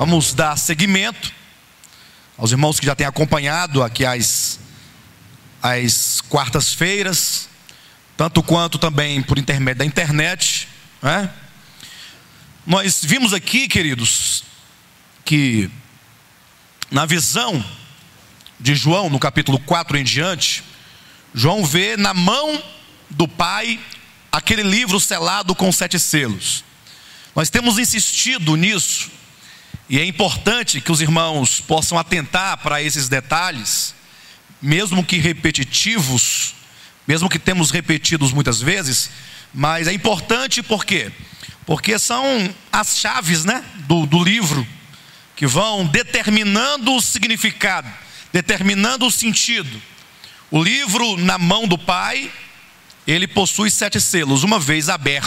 Vamos dar seguimento aos irmãos que já têm acompanhado aqui as quartas-feiras, tanto quanto também por intermédio da internet, né? Nós vimos aqui, queridos, que na visão de João, no capítulo 4 em diante, João vê na mão do Pai aquele livro selado com 7 selos. Nós temos insistido nisso, e é importante que os irmãos possam atentar para esses detalhes, mesmo que repetitivos, mesmo que temos repetidos muitas vezes, mas é importante por quê? Porque são as chaves, né, do livro, que vão determinando o significado, determinando o sentido. O livro na mão do Pai, ele possui 7 selos. Uma vez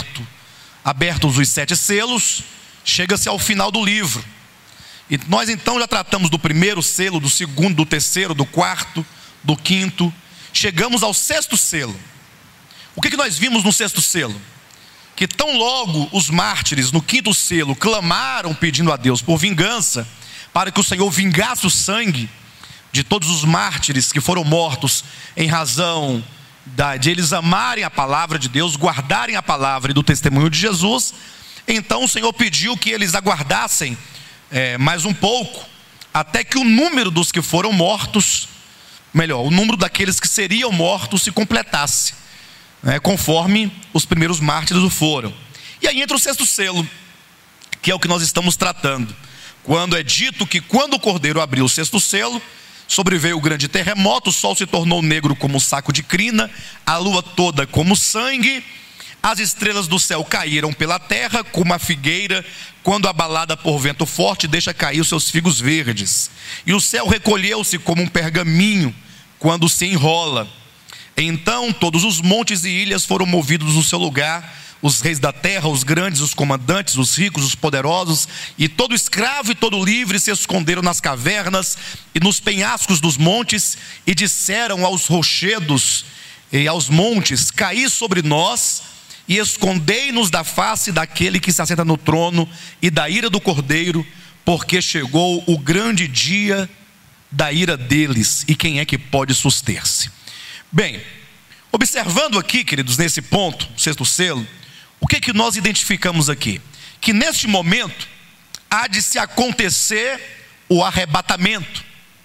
abertos os 7 selos, chega-se ao final do livro. E nós então já tratamos do primeiro selo, do segundo, do terceiro, do quarto, do quinto. Chegamos ao 6º selo. O que nós vimos no 6º selo? Que tão logo os mártires no 5º selo clamaram pedindo a Deus por vingança, para que o Senhor vingasse o sangue de todos os mártires que foram mortos em razão de eles amarem a palavra de Deus, guardarem a palavra e do testemunho de Jesus. Então o Senhor pediu que eles aguardassem mais um pouco, até que o número dos que foram mortos, o número daqueles que seriam mortos se completasse, conforme os primeiros mártires o foram. E aí entra o 6º selo, que é o que nós estamos tratando, quando é dito que quando o Cordeiro abriu o 6º selo, sobreveio o grande terremoto, o sol se tornou negro como um saco de crina, a lua toda como sangue, as estrelas do céu caíram pela terra como a figueira, quando abalada por vento forte deixa cair os seus figos verdes, e o céu recolheu-se como um pergaminho quando se enrola. Então todos os montes e ilhas foram movidos do seu lugar, os reis da terra, os grandes, os comandantes, os ricos, os poderosos, e todo escravo e todo livre se esconderam nas cavernas e nos penhascos dos montes, e disseram aos rochedos e aos montes: caí sobre nós, e escondei-nos da face daquele que se assenta no trono e da ira do Cordeiro, porque chegou o grande dia da ira deles, e quem é que pode suster-se? Bem, observando aqui, queridos, nesse ponto, 6º selo, o que nós identificamos aqui? Que neste momento há de se acontecer o arrebatamento.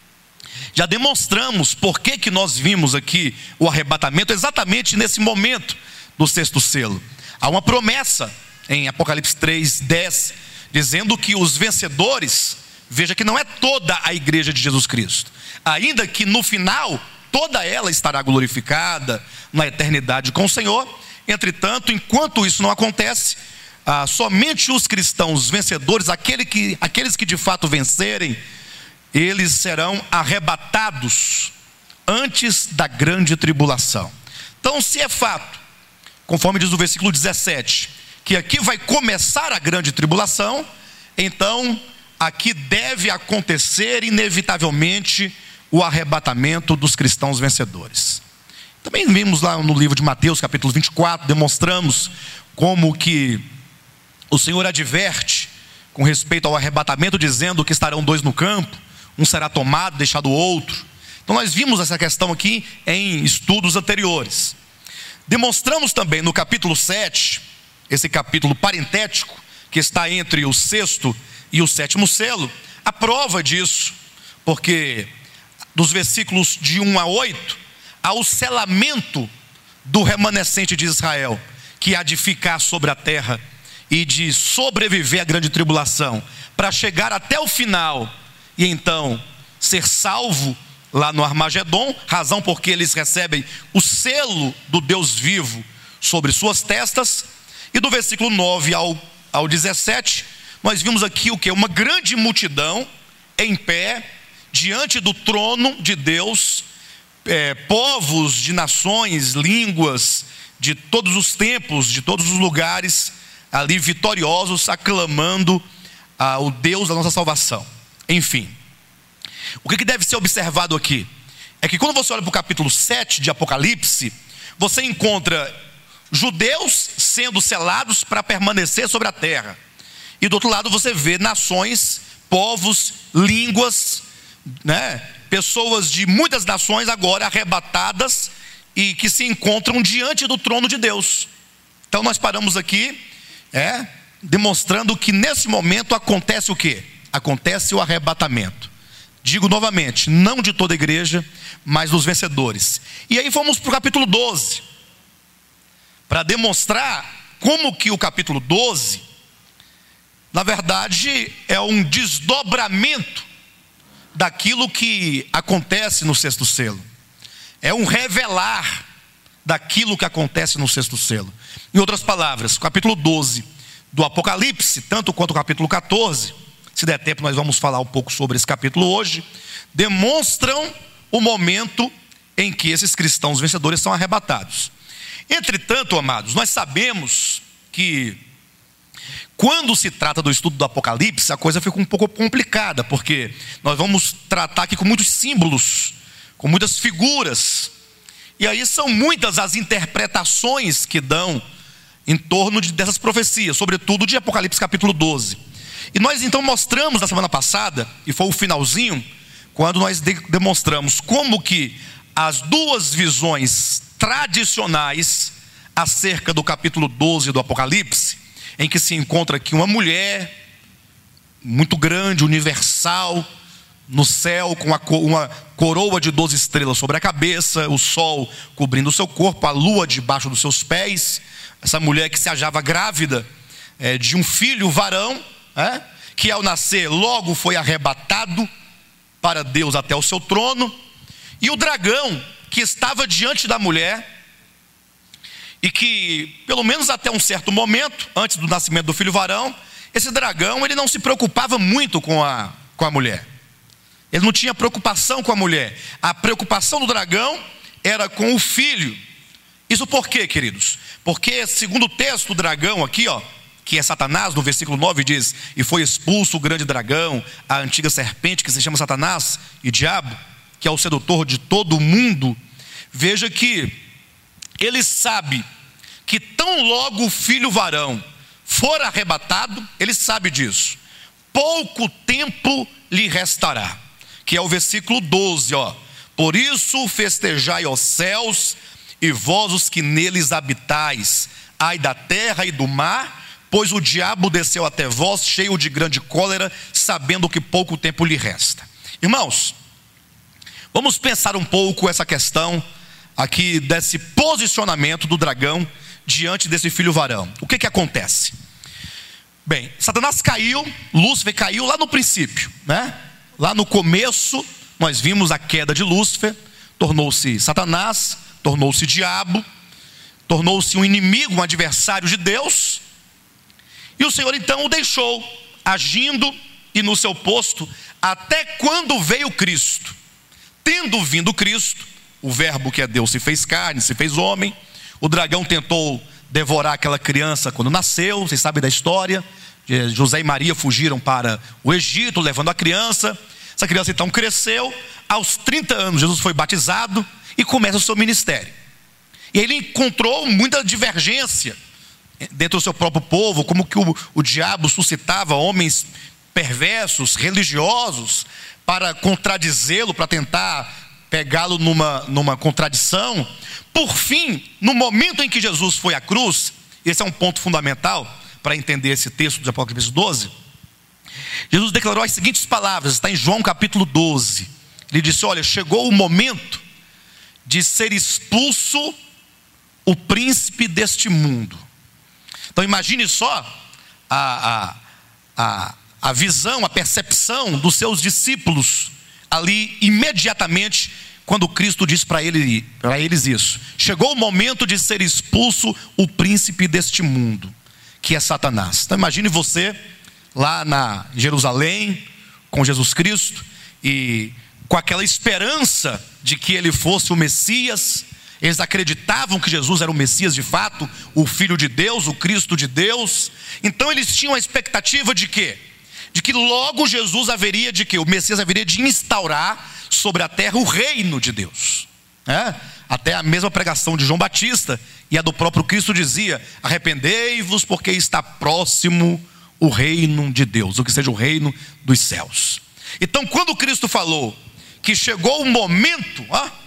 Já demonstramos por que nós vimos aqui o arrebatamento exatamente nesse momento do 6º selo. Há uma promessa em Apocalipse 3:10, dizendo que os vencedores, veja que não é toda a igreja de Jesus Cristo, ainda que no final toda ela estará glorificada na eternidade com o Senhor. Entretanto, enquanto isso não acontece, somente os cristãos vencedores, aqueles que de fato vencerem, eles serão arrebatados antes da grande tribulação. Então, se é fato, conforme diz o versículo 17, que aqui vai começar a grande tribulação, então aqui deve acontecer inevitavelmente o arrebatamento dos cristãos vencedores. Também vimos lá no livro de Mateus, capítulo 24, demonstramos como que o Senhor adverte com respeito ao arrebatamento, dizendo que estarão 2 no campo, um será tomado, deixado o outro. Então nós vimos essa questão aqui em estudos anteriores. Demonstramos também no capítulo 7, esse capítulo parentético, que está entre o 6º e o 7º selo, a prova disso, porque dos versículos de 1 a 8, há o selamento do remanescente de Israel, que há de ficar sobre a terra e de sobreviver à grande tribulação, para chegar até o final e então ser salvo lá no Armagedon, razão porque eles recebem o selo do Deus vivo sobre suas testas. E do versículo 9 ao 17, nós vimos aqui o que? Uma grande multidão em pé diante do trono de Deus, povos de nações, línguas, de todos os tempos, de todos os lugares, ali vitoriosos, aclamando ao Deus da nossa salvação. Enfim, o que deve ser observado aqui? É que quando você olha para o capítulo 7 de Apocalipse, você encontra judeus sendo selados para permanecer sobre a terra, e do outro lado você vê nações povos, línguas, né? Pessoas de muitas nações agora arrebatadas e que se encontram diante do trono de Deus. Então nós paramos aqui, demonstrando que nesse momento acontece o quê? Acontece o arrebatamento. Digo novamente, não de toda a igreja, mas dos vencedores. E aí fomos para o capítulo 12, para demonstrar como que o capítulo 12, na verdade, é um desdobramento daquilo que acontece no sexto selo. É um revelar daquilo que acontece no sexto selo. Em outras palavras, o capítulo 12 do Apocalipse, tanto quanto o capítulo 14, se der tempo nós vamos falar um pouco sobre esse capítulo hoje, demonstram o momento em que esses cristãos vencedores são arrebatados. Entretanto, amados, nós sabemos que quando se trata do estudo do Apocalipse, a coisa fica um pouco complicada, porque nós vamos tratar aqui com muitos símbolos, com muitas figuras, e aí são muitas as interpretações que dão em torno dessas profecias, sobretudo de Apocalipse capítulo 12. E nós então mostramos na semana passada, e foi o finalzinho, quando nós demonstramos como que as duas visões tradicionais acerca do capítulo 12 do Apocalipse, em que se encontra aqui uma mulher muito grande, universal, no céu, com uma coroa de 12 estrelas sobre a cabeça, o sol cobrindo o seu corpo, a lua debaixo dos seus pés. Essa mulher que se achava grávida de um filho varão, que ao nascer logo foi arrebatado para Deus até o seu trono. E o dragão que estava diante da mulher, e que pelo menos até um certo momento, antes do nascimento do filho varão, esse dragão ele não se preocupava muito com a mulher. Ele não tinha preocupação com a mulher. A preocupação do dragão era com o filho. Isso por quê, queridos? Porque segundo o texto, o dragão aqui, que é Satanás, no versículo 9 diz: e foi expulso o grande dragão, a antiga serpente que se chama Satanás e Diabo, que é o sedutor de todo o mundo. Veja que ele sabe que tão logo o filho varão for arrebatado, ele sabe disso, pouco tempo lhe restará, que é o versículo 12, por isso festejai os céus, e vós os que neles habitais, ai da terra e do mar, pois o diabo desceu até vós, cheio de grande cólera, sabendo que pouco tempo lhe resta. Irmãos, vamos pensar um pouco essa questão aqui desse posicionamento do dragão diante desse filho varão. O que acontece? Bem, Satanás caiu, Lúcifer caiu lá no princípio, Lá no começo nós vimos a queda de Lúcifer, tornou-se Satanás, tornou-se diabo, tornou-se um inimigo, um adversário de Deus. E o Senhor então o deixou agindo e no seu posto até quando veio Cristo. Tendo vindo Cristo, o verbo que é Deus se fez carne, se fez homem. O dragão tentou devorar aquela criança quando nasceu, vocês sabem da história. José e Maria fugiram para o Egito, levando a criança. Essa criança então cresceu. Aos 30 anos Jesus foi batizado e começa o seu ministério. E ele encontrou muita divergência dentro do seu próprio povo, como que o diabo suscitava homens perversos, religiosos, para contradizê-lo, para tentar pegá-lo numa contradição. Por fim, no momento em que Jesus foi à cruz, esse é um ponto fundamental para entender esse texto de Apocalipse 12, Jesus declarou as seguintes palavras, está em João capítulo 12, ele disse: olha, chegou o momento de ser expulso o príncipe deste mundo. Então imagine só a visão, a percepção dos seus discípulos ali imediatamente, quando Cristo disse para eles isso: chegou o momento de ser expulso o príncipe deste mundo, que é Satanás. Então imagine você lá na Jerusalém com Jesus Cristo, e com aquela esperança de que ele fosse o Messias. Eles acreditavam que Jesus era o Messias de fato, o Filho de Deus, o Cristo de Deus. Então eles tinham a expectativa de quê? De que logo Jesus haveria de quê? O Messias haveria de instaurar sobre a terra o reino de Deus. Até a mesma pregação de João Batista e a do próprio Cristo dizia: arrependei-vos porque está próximo o reino de Deus, ou que seja o reino dos céus. Então, quando Cristo falou que chegou o momento,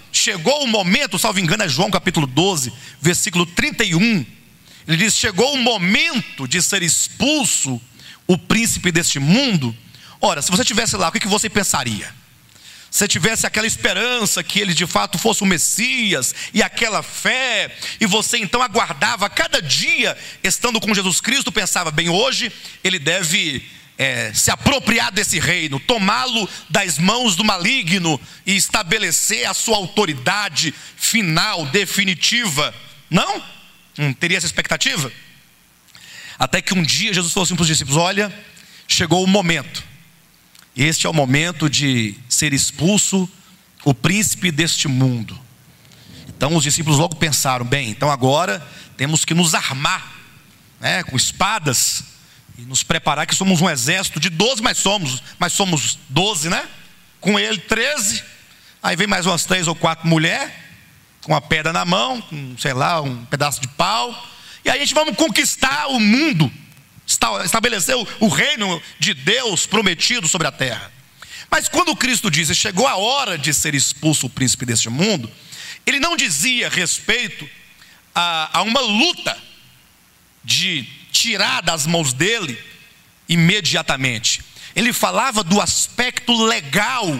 salvo engano é João capítulo 12, versículo 31, ele diz: chegou o momento de ser expulso o príncipe deste mundo. Ora, se você estivesse lá, o que você pensaria? Se tivesse aquela esperança que ele de fato fosse o Messias, e aquela fé, e você então aguardava cada dia, estando com Jesus Cristo, pensava: bem, hoje ele deve se apropriar desse reino, tomá-lo das mãos do maligno e estabelecer a sua autoridade final, definitiva. Não teria essa expectativa? Até que um dia Jesus falou assim para os discípulos: olha, chegou o momento. Este é o momento de ser expulso o príncipe deste mundo. Então os discípulos logo pensaram: bem, então agora temos que nos armar, com espadas, e nos preparar, que somos um exército de 12, mas somos 12, com ele 13, aí vem mais umas 3 ou 4 mulheres, com a pedra na mão, com, sei lá, um pedaço de pau, e aí a gente vamos conquistar o mundo, estabelecer o reino de Deus prometido sobre a terra. Mas quando Cristo disse: chegou a hora de ser expulso o príncipe deste mundo, ele não dizia respeito a uma luta de tirar das mãos dele imediatamente. Ele falava do aspecto legal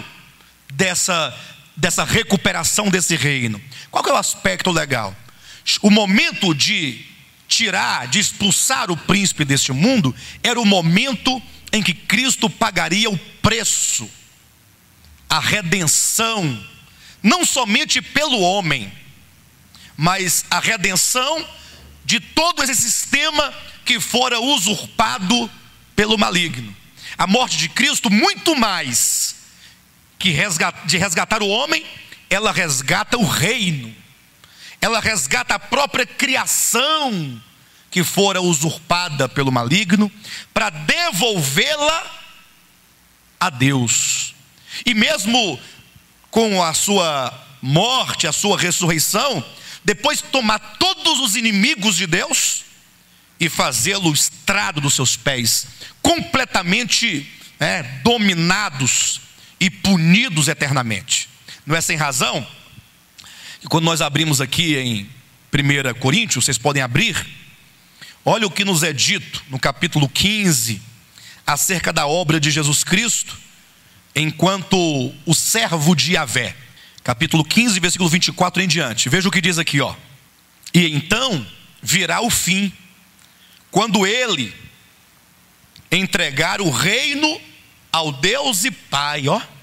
dessa recuperação desse reino. Qual que é o aspecto legal? O momento de tirar, de expulsar o príncipe deste mundo, era o momento em que Cristo pagaria o preço, a redenção, não somente pelo homem, mas a redenção de todo esse sistema que fora usurpado pelo maligno. A morte de Cristo, muito mais que de resgatar o homem, ela resgata o reino, ela resgata a própria criação que fora usurpada pelo maligno, para devolvê-la a Deus. E mesmo com a sua morte, a sua ressurreição, depois tomar todos os inimigos de Deus e fazê-lo estrado dos seus pés, completamente dominados e punidos eternamente. Não é sem razão que quando nós abrimos aqui em 1 Coríntios, vocês podem abrir, olha o que nos é dito no capítulo 15, acerca da obra de Jesus Cristo, enquanto o servo de Yahvé. Capítulo 15, versículo 24 em diante. Veja o que diz aqui, E então virá o fim, quando ele entregar o reino ao Deus e Pai,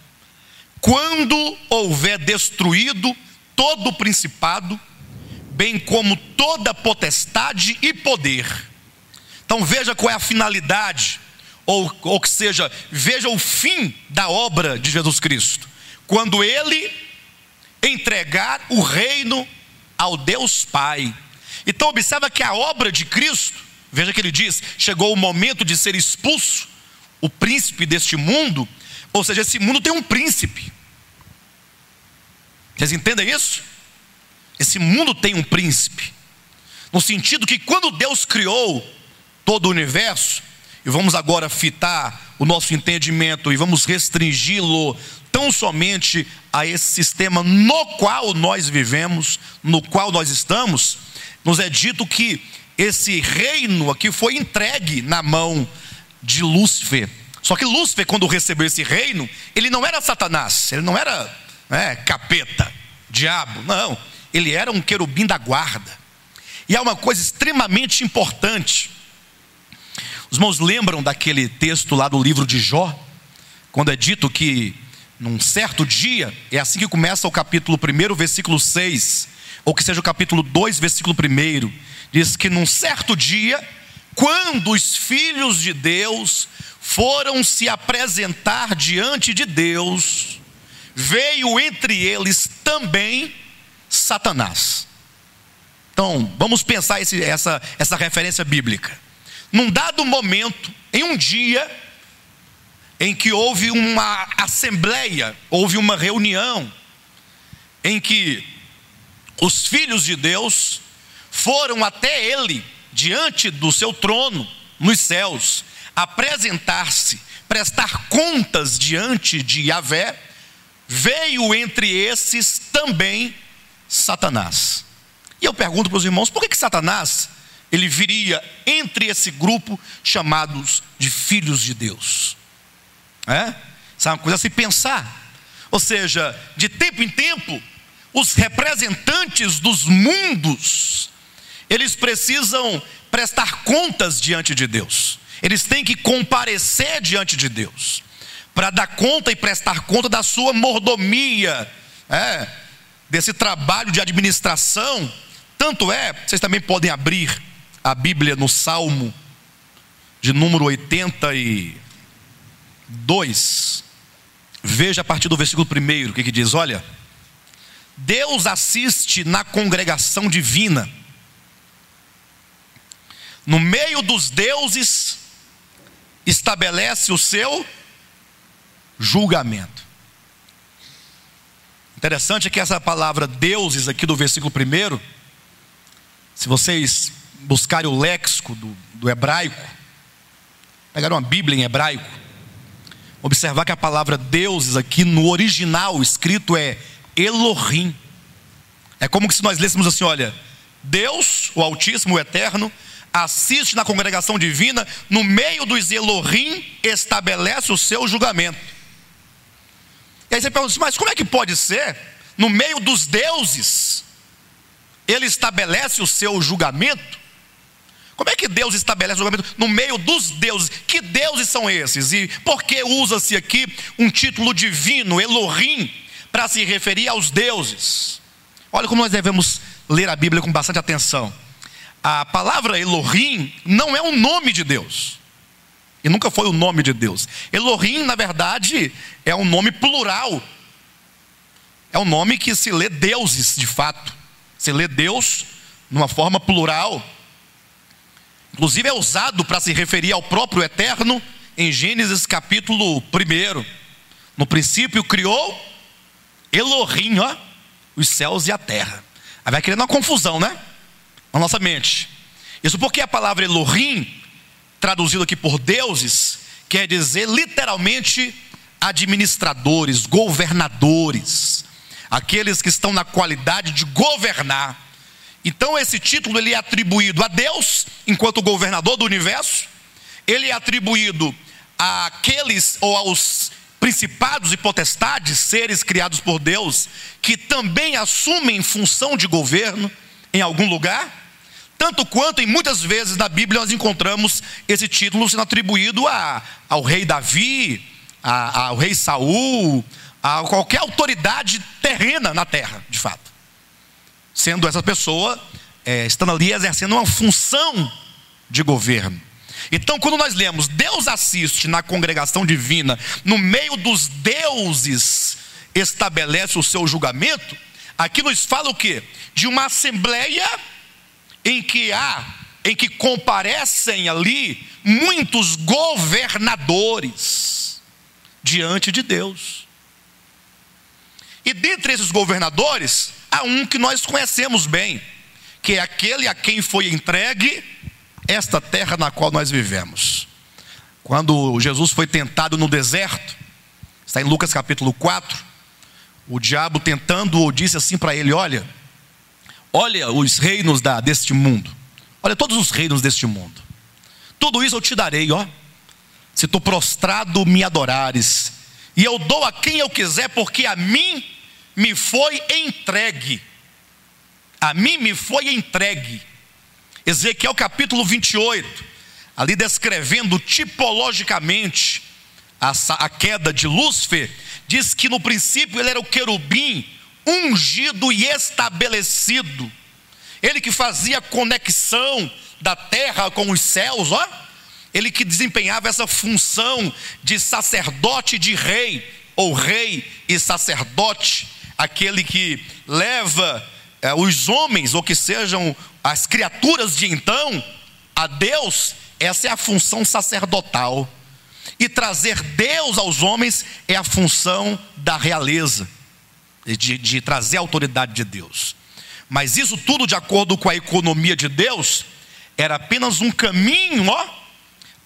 quando houver destruído todo o principado, bem como toda potestade e poder. Então veja qual é a finalidade, ou que seja, veja o fim da obra de Jesus Cristo, quando ele entregar o reino ao Deus Pai. Então observa que a obra de Cristo, veja que ele diz: chegou o momento de ser expulso o príncipe deste mundo, ou seja, esse mundo tem um príncipe. Vocês entendem isso? Esse mundo tem um príncipe, no sentido que quando Deus criou todo o universo, e vamos agora fitar o nosso entendimento e vamos restringi-lo tão somente a esse sistema no qual nós vivemos, no qual nós estamos, nos é dito que esse reino aqui foi entregue na mão de Lúcifer. Só que Lúcifer, quando recebeu esse reino, ele não era Satanás, ele não era capeta, diabo, não. Ele era um querubim da guarda. E há uma coisa extremamente importante. Os irmãos lembram daquele texto lá do livro de Jó, quando é dito que num certo dia, é assim que começa o capítulo 1, versículo 6, ou que seja o capítulo 2, versículo 1, diz que num certo dia, quando os filhos de Deus foram se apresentar diante de Deus, veio entre eles também Satanás. Então, vamos pensar essa referência bíblica. Num dado momento, em um dia, em que houve uma assembleia, houve uma reunião, em que os filhos de Deus foram até ele, diante do seu trono, nos céus, apresentar-se, prestar contas diante de Yahvé, veio entre esses também Satanás. E eu pergunto para os irmãos, por que Satanás, ele viria entre esse grupo chamados de filhos de Deus? Isso é uma coisa a se pensar. Ou seja, de tempo em tempo, os representantes dos mundos, eles precisam prestar contas diante de Deus. Eles têm que comparecer diante de Deus, para dar conta e prestar conta da sua mordomia, desse trabalho de administração. Tanto vocês também podem abrir a Bíblia no Salmo de número 82. Veja a partir do versículo 1 o que diz. Olha, Deus assiste na congregação divina, no meio dos deuses estabelece o seu julgamento. Interessante é que essa palavra deuses aqui do versículo 1, se vocês buscarem o léxico do hebraico, pegaram uma Bíblia em hebraico, observar que a palavra deuses aqui no original escrito é Elohim. É como se nós lêssemos assim, olha, Deus, o Altíssimo, o Eterno, assiste na congregação divina, no meio dos Elohim estabelece o seu julgamento. E aí você pergunta, mas como é que pode ser? No meio dos deuses ele estabelece o seu julgamento? Como é que Deus estabelece o julgamento no meio dos deuses? Que deuses são esses? E por que usa-se aqui um título divino, Elohim, para se referir aos deuses? Olha como nós devemos ler a Bíblia com bastante atenção. A palavra Elohim não é um nome de Deus, e nunca foi o nome de Deus. Elohim, na verdade, é um nome plural. É um nome que se lê deuses, de fato. Se lê Deus numa forma plural. Inclusive é usado para se referir ao próprio Eterno em Gênesis capítulo 1. No princípio criou Elohim, os céus e a terra. Aí vai criando uma confusão, né? Na nossa mente. Isso porque a palavra Elohim, traduzido aqui por deuses, quer dizer literalmente administradores, governadores, aqueles que estão na qualidade de governar. Então esse título ele é atribuído a Deus enquanto governador do universo. Ele é atribuído àqueles ou aos principados e potestades, seres criados por Deus, que também assumem função de governo em algum lugar. Tanto quanto em muitas vezes na Bíblia nós encontramos esse título sendo atribuído ao rei Davi, ao rei Saul, a qualquer autoridade terrena na terra, de fato. Sendo essa pessoa, estando ali exercendo uma função de governo. Então quando nós lemos, Deus assiste na congregação divina, no meio dos deuses estabelece o seu julgamento, aqui nos fala o quê? De uma assembleia em que comparecem ali muitos governadores diante de Deus. E dentre esses governadores, há um que nós conhecemos bem, que é aquele a quem foi entregue esta terra na qual nós vivemos. Quando Jesus foi tentado no deserto, está em Lucas capítulo 4, o diabo tentando disse assim para ele, olha os reinos deste mundo, olha todos os reinos deste mundo, tudo isso eu te darei, se tu prostrado me adorares, e eu dou a quem eu quiser, porque a mim me foi entregue. A mim me foi entregue. Ezequiel capítulo 28, ali descrevendo tipologicamente a queda de Lúcifer, diz que no princípio ele era o querubim ungido e estabelecido, ele que fazia conexão da terra com os céus, ele que desempenhava essa função de sacerdote de rei, ou rei e sacerdote, aquele que leva os homens, ou que sejam as criaturas de então, a Deus. Essa é a função sacerdotal, e trazer Deus aos homens é a função da realeza, de trazer a autoridade de Deus. Mas isso tudo, de acordo com a economia de Deus, era apenas um caminho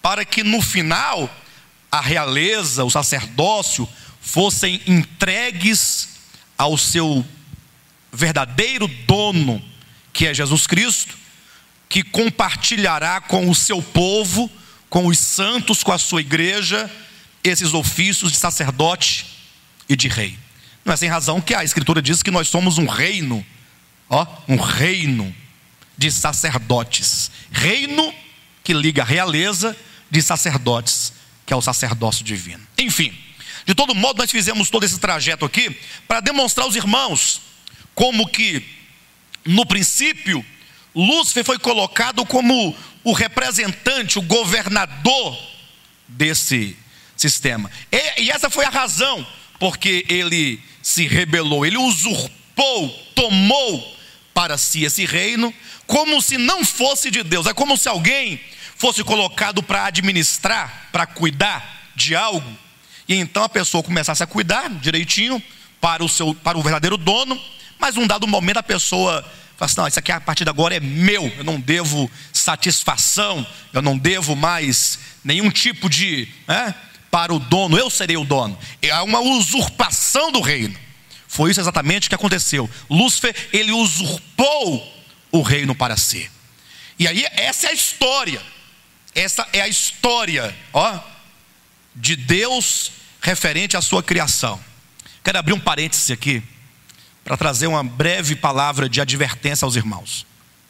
para que no final a realeza, o sacerdócio fossem entregues ao seu verdadeiro dono, que é Jesus Cristo, que compartilhará com o seu povo, com os santos, com a sua igreja, esses ofícios de sacerdote e de rei. Não é sem razão que a Escritura diz que nós somos um reino, um reino de sacerdotes. Reino que liga a realeza, de sacerdotes, que é o sacerdócio divino. Enfim, de todo modo, nós fizemos todo esse trajeto aqui para demonstrar aos irmãos como que, no princípio, Lúcifer foi colocado como o representante, o governador desse sistema. E essa foi a razão porque ele se rebelou, ele usurpou, tomou para si esse reino, como se não fosse de Deus. É como se alguém fosse colocado para administrar, para cuidar de algo, e então a pessoa começasse a cuidar direitinho para o verdadeiro dono, mas num dado momento a pessoa fala assim: não, isso aqui a partir de agora é meu, eu não devo satisfação, eu não devo mais nenhum tipo de, para o dono, eu serei o dono. É uma usurpação do reino. Foi isso exatamente que aconteceu. Lúcifer, ele usurpou o reino para si. E aí essa é a história. Essa é a história, de Deus referente à sua criação. Quero abrir um parêntese aqui para trazer uma breve palavra de advertência aos irmãos.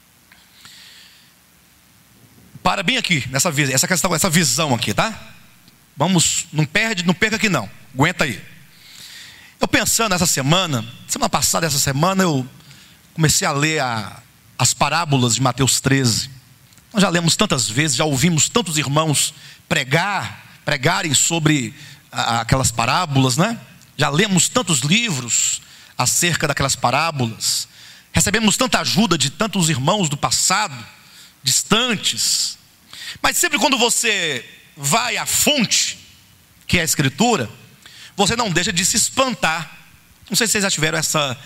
Para bem aqui nessa questão, essa visão aqui, tá? Não perca aqui não. Aguenta aí. Eu pensando semana passada, essa semana eu comecei a ler as parábolas de Mateus 13. Nós já lemos tantas vezes, já ouvimos tantos irmãos pregarem sobre aquelas parábolas, né? Já lemos tantos livros acerca daquelas parábolas, recebemos tanta ajuda de tantos irmãos do passado, distantes. Mas sempre quando você vai à fonte, que é a Escritura, você não deixa de se espantar. Não sei se vocês já tiveram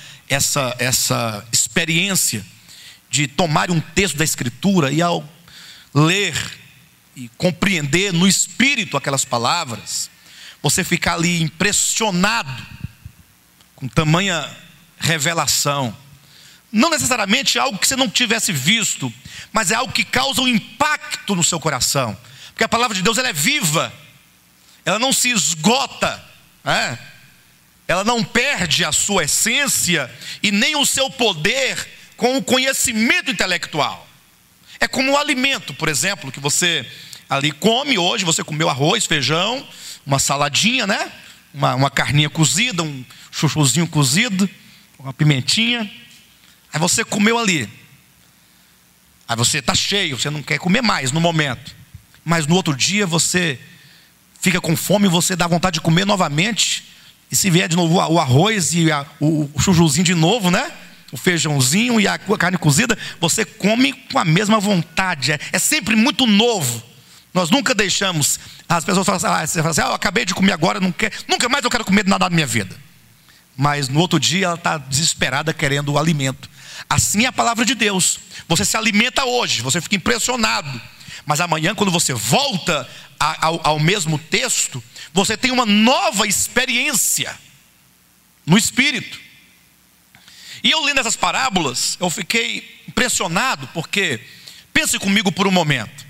essa experiência de tomar um texto da Escritura e ao ler e compreender no espírito aquelas palavras, você ficar ali impressionado com tamanha revelação. Não necessariamente algo que você não tivesse visto, mas é algo que causa um impacto no seu coração, porque a palavra de Deus, ela é viva, ela não se esgota, ela não perde a sua essência e nem o seu poder com o conhecimento intelectual. É como um alimento, por exemplo, que você ali come. Hoje você comeu arroz, feijão, uma saladinha, né? Uma carninha cozida, um chuchuzinho cozido, uma pimentinha. Aí você comeu ali. Aí você está cheio, você não quer comer mais no momento. Mas no outro dia você fica com fome, você dá vontade de comer novamente. E se vier de novo o arroz e o chuchuzinho de novo, né? O feijãozinho e a carne cozida, você come com a mesma vontade. É sempre muito novo. Nós nunca deixamos. As pessoas falam assim, eu acabei de comer agora, nunca mais eu quero comer nada na minha vida. Mas no outro dia ela está desesperada querendo o alimento. Assim é a palavra de Deus. Você se alimenta hoje, você fica impressionado. Mas amanhã, quando você volta ao mesmo texto, você tem uma nova experiência no Espírito. E eu lendo essas parábolas, eu fiquei impressionado, porque, pense comigo por um momento.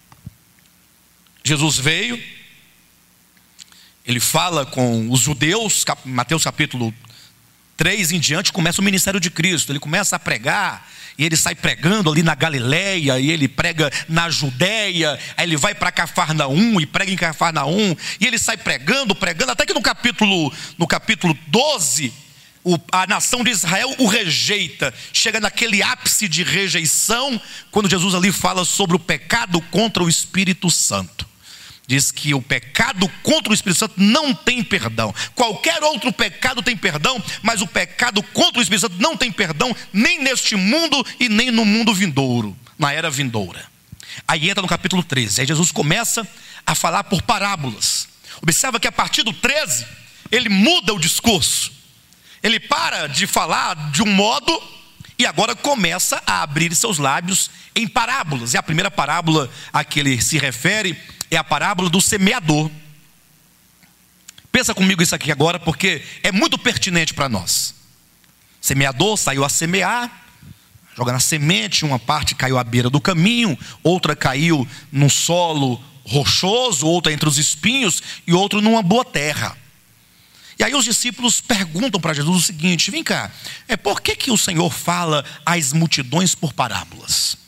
Jesus veio, ele fala com os judeus, Mateus capítulo 3 em diante, começa o ministério de Cristo. Ele começa a pregar, e ele sai pregando ali na Galileia, e ele prega na Judéia, aí ele vai para Cafarnaum e prega em Cafarnaum, e ele sai pregando, até que no capítulo 12, a nação de Israel o rejeita. Chega naquele ápice de rejeição, quando Jesus ali fala sobre o pecado contra o Espírito Santo. Diz que o pecado contra o Espírito Santo não tem perdão. Qualquer outro pecado tem perdão, mas o pecado contra o Espírito Santo não tem perdão, nem neste mundo e nem no mundo vindouro, na era vindoura. Aí entra no capítulo 13, aí Jesus começa a falar por parábolas. Observa que a partir do 13, ele muda o discurso. Ele para de falar de um modo E agora começa a abrir seus lábios em parábolas. E a primeira parábola a que ele se refere é a parábola do semeador. Pensa comigo isso aqui agora, porque é muito pertinente para nós. O semeador saiu a semear, joga na semente, uma parte caiu à beira do caminho, outra caiu num solo rochoso, outra entre os espinhos e outra numa boa terra. E aí os discípulos perguntam para Jesus o seguinte: vem cá, por que o Senhor fala às multidões por parábolas?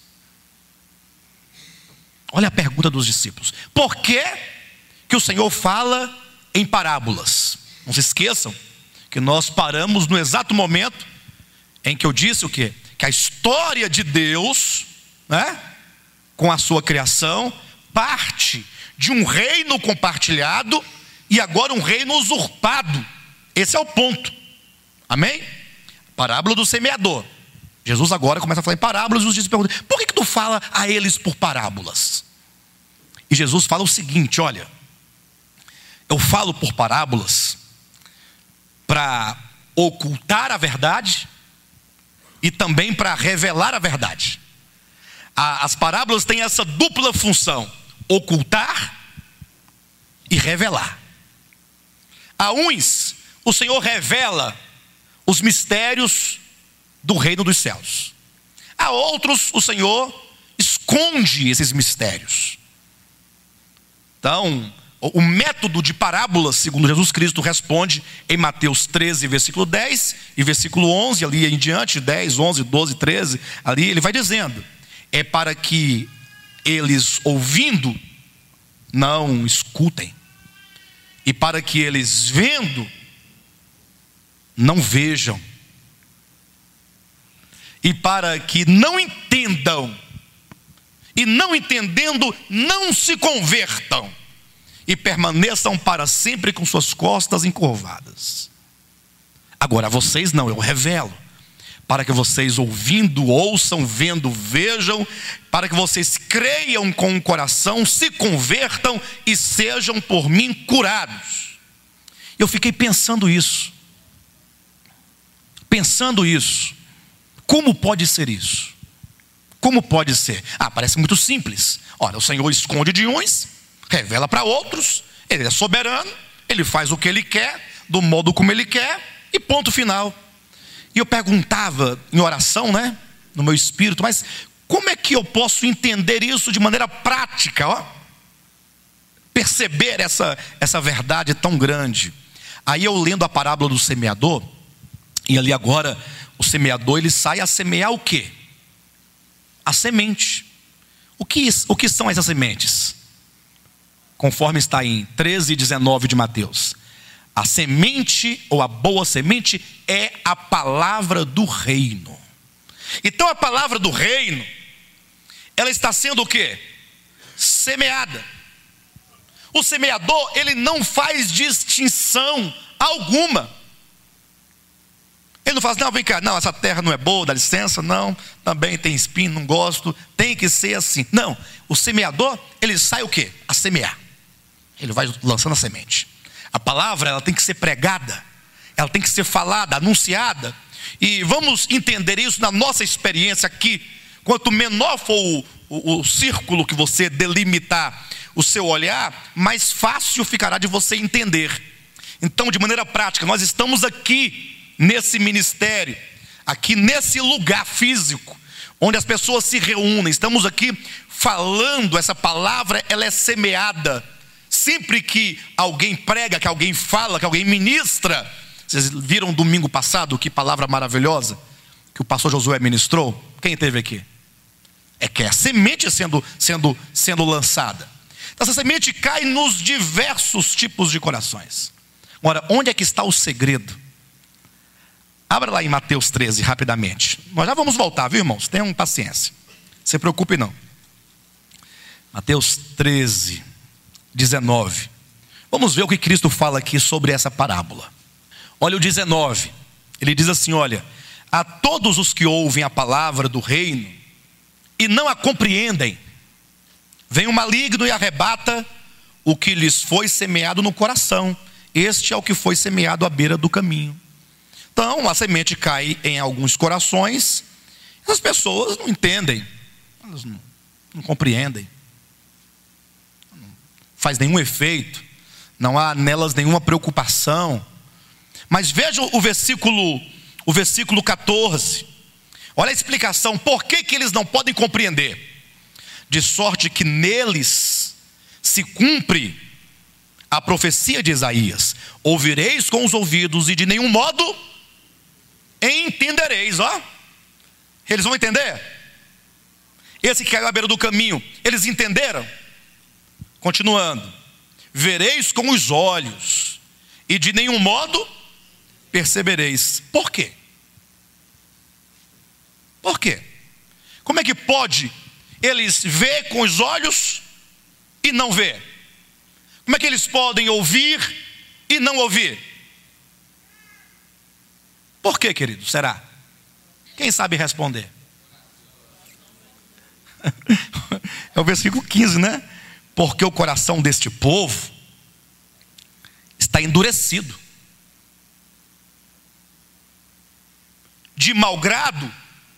Olha a pergunta dos discípulos: por que o Senhor fala em parábolas? Não se esqueçam que nós paramos no exato momento em que eu disse o quê? Que a história de Deus, né, com a sua criação, parte de um reino compartilhado e agora um reino usurpado. Esse é o ponto. Amém? Parábola do semeador. Jesus agora começa a falar em parábolas e os discípulos perguntam: por que tu fala a eles por parábolas? E Jesus fala o seguinte: olha, eu falo por parábolas para ocultar a verdade e também para revelar a verdade. As parábolas têm essa dupla função: ocultar e revelar. A uns, o Senhor revela os mistérios do reino dos céus. A outros, o Senhor esconde esses mistérios. Então, o método de parábolas, segundo Jesus Cristo responde em Mateus 13, versículo 10 e versículo 11, ali em diante, 10, 11, 12, 13, ali ele vai dizendo: é para que eles, ouvindo, não escutem, e para que eles, vendo, não vejam, e para que não entendam, e não entendendo, não se convertam, e permaneçam para sempre com suas costas encurvadas. Agora vocês não, eu revelo, para que vocês, ouvindo, ouçam, vendo, vejam, para que vocês creiam com o coração, se convertam e sejam por mim curados. Eu fiquei pensando isso. Como pode ser isso? Como pode ser? Parece muito simples. Olha, o Senhor esconde de uns, revela para outros. Ele é soberano, ele faz o que ele quer, do modo como ele quer, e ponto final. E eu perguntava em oração, né, no meu espírito: mas como é que eu posso entender isso de maneira prática? Perceber essa verdade tão grande. Aí eu lendo a parábola do semeador, e ali agora o semeador, ele sai a semear o quê? A semente. O que são essas sementes? Conforme está em 13 e 19 de Mateus: a semente, ou a boa semente, é a palavra do reino. Então a palavra do reino, ela está sendo o quê? Semeada. O semeador, ele não faz distinção alguma. Ele não fala assim: não, vem cá, não, essa terra não é boa, dá licença, não, também tem espinho, não gosto, tem que ser assim. Não, o semeador, ele sai o quê? A semear. Ele vai lançando a semente. A palavra, ela tem que ser pregada, ela tem que ser falada, anunciada. E vamos entender isso na nossa experiência aqui. Quanto menor for o círculo que você delimitar o seu olhar, mais fácil ficará de você entender. Então, de maneira prática, nós estamos aqui nesse ministério, aqui nesse lugar físico, onde as pessoas se reúnem. Estamos aqui falando, essa palavra, ela é semeada. Sempre que alguém prega, que alguém fala, que alguém ministra. Vocês viram domingo passado que palavra maravilhosa que o pastor Josué ministrou? Quem esteve aqui? É que é a semente sendo lançada. Então, essa semente cai nos diversos tipos de corações. Agora, onde é que está o segredo? Abra lá em Mateus 13 rapidamente. Nós já vamos voltar, viu, irmãos? Tenham paciência, não se preocupe não. Mateus 13, 19. Vamos ver o que Cristo fala aqui sobre essa parábola. Olha o 19. Ele diz assim: olha, a todos os que ouvem a palavra do reino e não a compreendem, vem o maligno e arrebata o que lhes foi semeado no coração. Este é o que foi semeado à beira do caminho. Então a semente cai em alguns corações As pessoas não entendem, elas não compreendem, não faz nenhum efeito, não há nelas nenhuma preocupação. Mas veja o versículo 14. Olha a explicação, por que eles não podem compreender? De sorte que neles se cumpre a profecia de Isaías: ouvireis com os ouvidos e de nenhum modo entendereis. Ó, eles vão entender? Esse que caiu à beira do caminho, eles entenderam? Continuando: vereis com os olhos e de nenhum modo percebereis. Por quê? Por quê? Como é que pode eles ver com os olhos e não ver? Como é que eles podem ouvir e não ouvir? Por quê, querido? Será? Quem sabe responder? É o versículo 15, né? Porque o coração deste povo está endurecido, de mau grado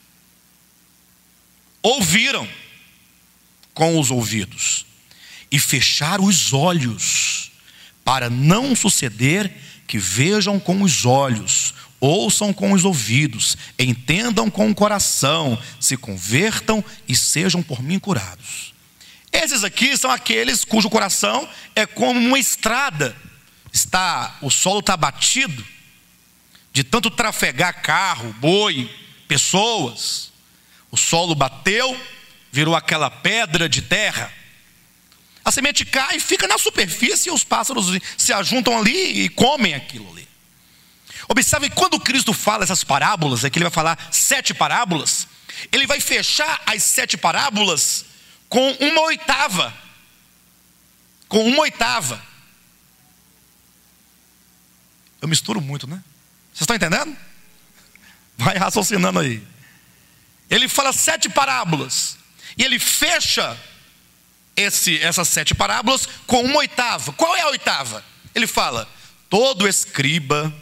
ouviram com os ouvidos e fecharam os olhos, para não suceder que vejam com os olhos, ouçam com os ouvidos, entendam com o coração, se convertam e sejam por mim curados. Esses aqui são aqueles cujo coração é como uma estrada, o solo está batido de tanto trafegar carro, boi, pessoas. O solo bateu, virou aquela pedra de terra. A semente cai e fica na superfície, e os pássaros se ajuntam ali e comem aquilo ali. Observe, quando Cristo fala essas parábolas, é que ele vai falar 7 parábolas, ele vai fechar as 7 parábolas com uma oitava. Com uma oitava. Eu misturo muito, né? Vocês estão entendendo? Vai raciocinando aí. Ele fala 7 parábolas, e ele fecha essas 7 parábolas com uma oitava. Qual é a oitava? Ele fala: todo escriba,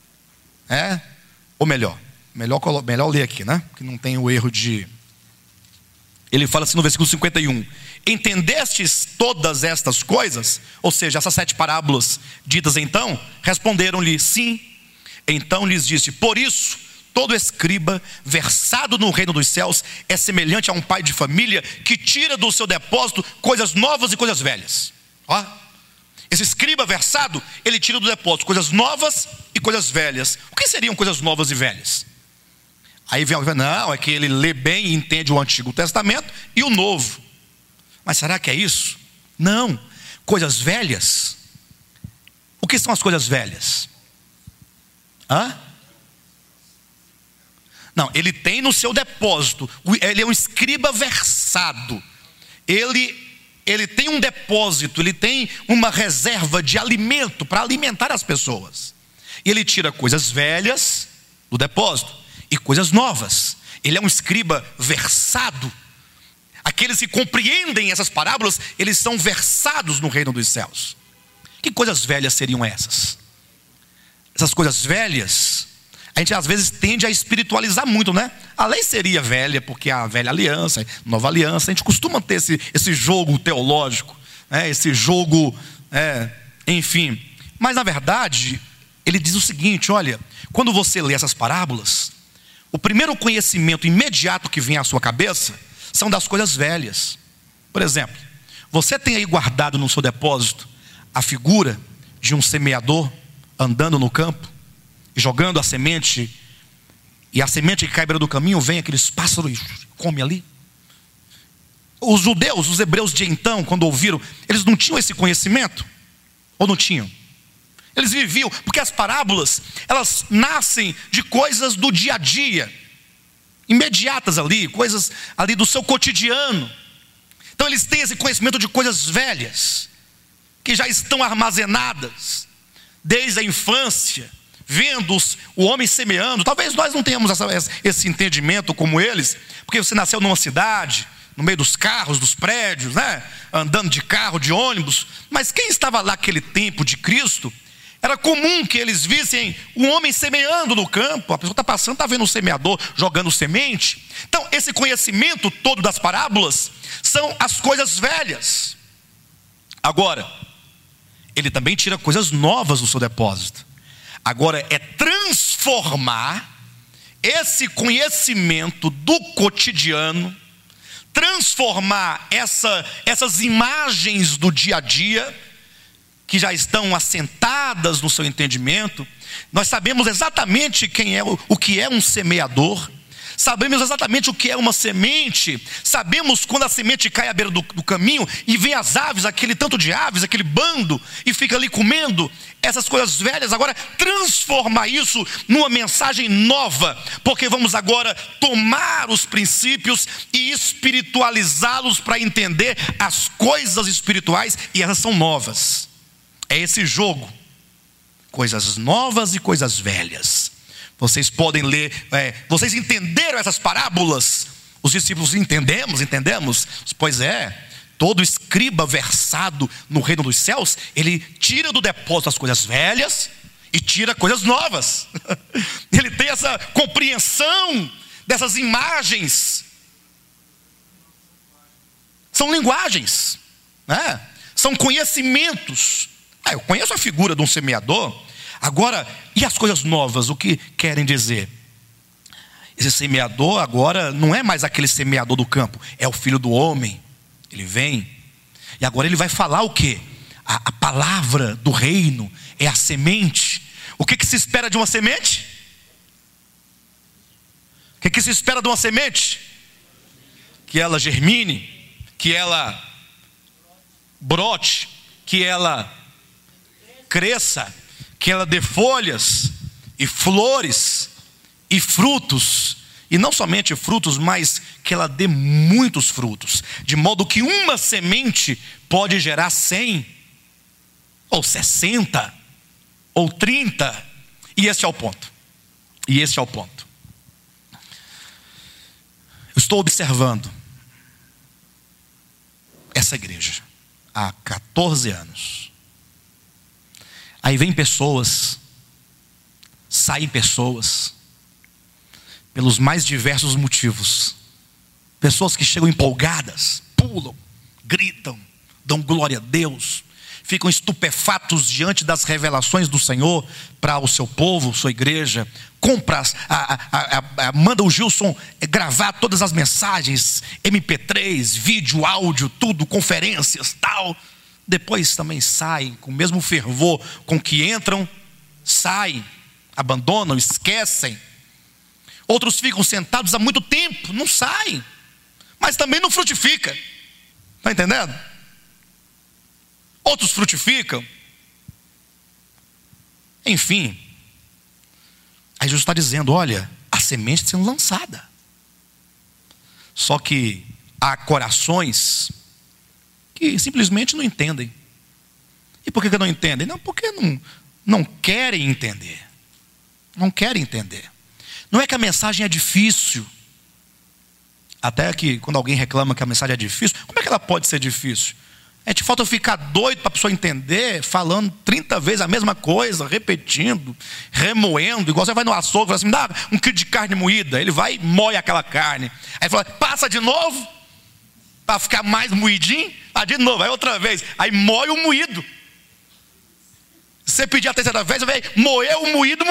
ou melhor ler aqui, né? Que não tem o erro de... Ele fala assim no versículo 51: entendestes todas estas coisas? Ou seja, essas 7 parábolas ditas então, responderam-lhe sim. Então lhes disse: por isso, todo escriba versado no reino dos céus é semelhante a um pai de família que tira do seu depósito coisas novas e coisas velhas. Ó, esse escriba versado, ele tira do depósito coisas novas e coisas velhas. O que seriam coisas novas e velhas? Aí vem alguém, não, é que ele lê bem e entende o Antigo Testamento e o Novo. Mas será que é isso? Não. Coisas velhas. O que são as coisas velhas? Não, ele tem no seu depósito, ele é um escriba versado, ele tem um depósito, ele tem uma reserva de alimento para alimentar as pessoas, e ele tira coisas velhas do depósito e coisas novas. Ele é um escriba versado. Aqueles que compreendem essas parábolas, eles são versados no reino dos céus. Que coisas velhas seriam essas? Essas coisas velhas, a gente às vezes tende a espiritualizar muito, né? A lei seria velha, porque a velha aliança, nova aliança, a gente costuma ter esse jogo teológico, né? Esse jogo, enfim. Mas na verdade, ele diz o seguinte: olha, quando você lê essas parábolas, o primeiro conhecimento imediato que vem à sua cabeça são das coisas velhas. Por exemplo, você tem aí guardado no seu depósito a figura de um semeador andando no campo e jogando a semente, e a semente que cai à beira do caminho, vem aqueles pássaros e come ali. Os judeus, os hebreus de então, quando ouviram, eles não tinham esse conhecimento? Ou não tinham? Eles viviam, porque as parábolas, elas nascem de coisas do dia a dia, imediatas ali, coisas ali do seu cotidiano. Então eles têm esse conhecimento de coisas velhas, que já estão armazenadas desde a infância, vendo o homem semeando. Talvez nós não tenhamos esse entendimento como eles, porque você nasceu numa cidade, no meio dos carros, dos prédios, né? Andando de carro, de ônibus. Mas quem estava lá naquele tempo de Cristo, Era comum que eles vissem um homem semeando no campo. A pessoa está passando, está vendo o semeador jogando semente. Então, esse conhecimento todo das parábolas são as coisas velhas. Agora, ele também tira coisas novas do seu depósito. Agora, é transformar esse conhecimento do cotidiano, transformar essas imagens do dia a dia, que já estão assentadas no seu entendimento. Nós sabemos exatamente o que é um semeador, sabemos exatamente o que é uma semente, sabemos quando a semente cai à beira do caminho e vem as aves, aquele tanto de aves, aquele bando, e fica ali comendo essas coisas velhas. Agora, transformar isso numa mensagem nova, porque vamos agora tomar os princípios e espiritualizá-los para entender as coisas espirituais, e elas são novas. É esse jogo, coisas novas e coisas velhas. Vocês podem ler, vocês entenderam essas parábolas? Os discípulos entendemos. Pois é, todo escriba versado no reino dos céus, ele tira do depósito as coisas velhas e tira coisas novas. Ele tem essa compreensão dessas imagens. São linguagens, né? São conhecimentos. Eu conheço a figura de um semeador. Agora, e as coisas novas, o que querem dizer? Esse semeador agora não é mais aquele semeador do campo, é o Filho do homem. Ele vem, e agora ele vai falar o quê? A palavra do reino é a semente. O que se espera de uma semente? O que se espera de uma semente? Que ela germine, que ela brote, que ela cresça, que ela dê folhas e flores e frutos, e não somente frutos, mas que ela dê muitos frutos, de modo que uma semente pode gerar 100 ou 60 ou 30. E esse é o ponto. Eu estou observando essa igreja há 14 anos. Aí vem pessoas, saem pessoas, pelos mais diversos motivos. Pessoas que chegam empolgadas, pulam, gritam, dão glória a Deus, ficam estupefatos diante das revelações do Senhor para o seu povo, sua igreja. Manda o Gilson gravar todas as mensagens, MP3, vídeo, áudio, tudo, conferências, tal. Depois também saem com o mesmo fervor com que entram, saem, abandonam, esquecem. Outros ficam sentados há muito tempo, não saem, mas também não frutifica. Está entendendo? Outros frutificam. Enfim, aí Jesus está dizendo, olha, a semente está sendo lançada. Só que há corações que simplesmente não entendem. E por que não entendem? Não, porque não querem entender. Não querem entender. Não é que a mensagem é difícil. Até que quando alguém reclama que a mensagem é difícil, como é que ela pode ser difícil? Te falta ficar doido para a pessoa entender, falando 30 vezes a mesma coisa, repetindo, remoendo, igual você vai no açougue e fala assim, me dá 1 quilo de carne moída. Ele vai e moe aquela carne. Aí fala, passa de novo, para ficar mais moidinho, de novo, aí outra vez, aí moe o moído. Se você pedir a terceira vez, vai moer o moído.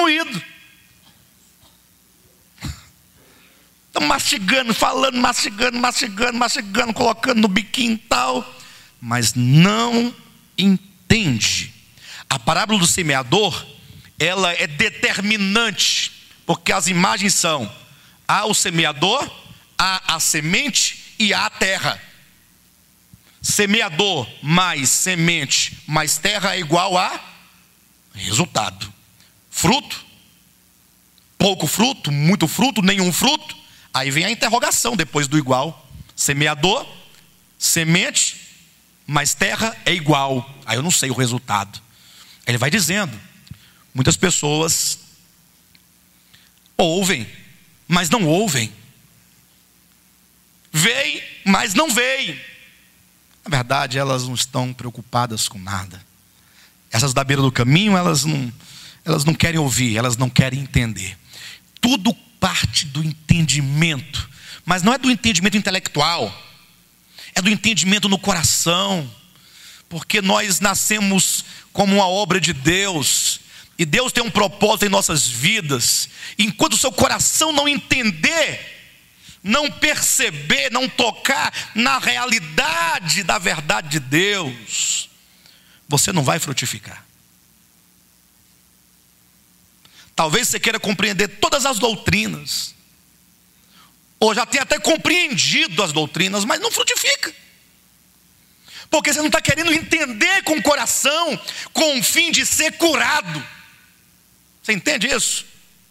Estão mastigando, falando, mastigando, colocando no biquinho e tal, mas não entende. A parábola do semeador, ela é determinante, porque as imagens são: há o semeador, há a semente e há a terra. Semeador mais semente mais terra é igual a resultado. Fruto, pouco fruto, muito fruto, nenhum fruto. Aí vem a interrogação depois do igual. Semeador, semente mais terra é igual. Aí eu não sei o resultado. Ele vai dizendo, muitas pessoas ouvem, mas não ouvem. Veem, mas não veem. Na verdade, elas não estão preocupadas com nada. Essas da beira do caminho, elas não querem ouvir, elas não querem entender. Tudo parte do entendimento, mas não é do entendimento intelectual, é do entendimento no coração, porque nós nascemos como uma obra de Deus, e Deus tem um propósito em nossas vidas. Enquanto o seu coração não entender, não perceber, não tocar na realidade da verdade de Deus, você não vai frutificar. Talvez você queira compreender todas as doutrinas, ou já tenha até compreendido as doutrinas, mas não frutifica, porque você não está querendo entender com o coração, com o fim de ser curado. Você entende isso?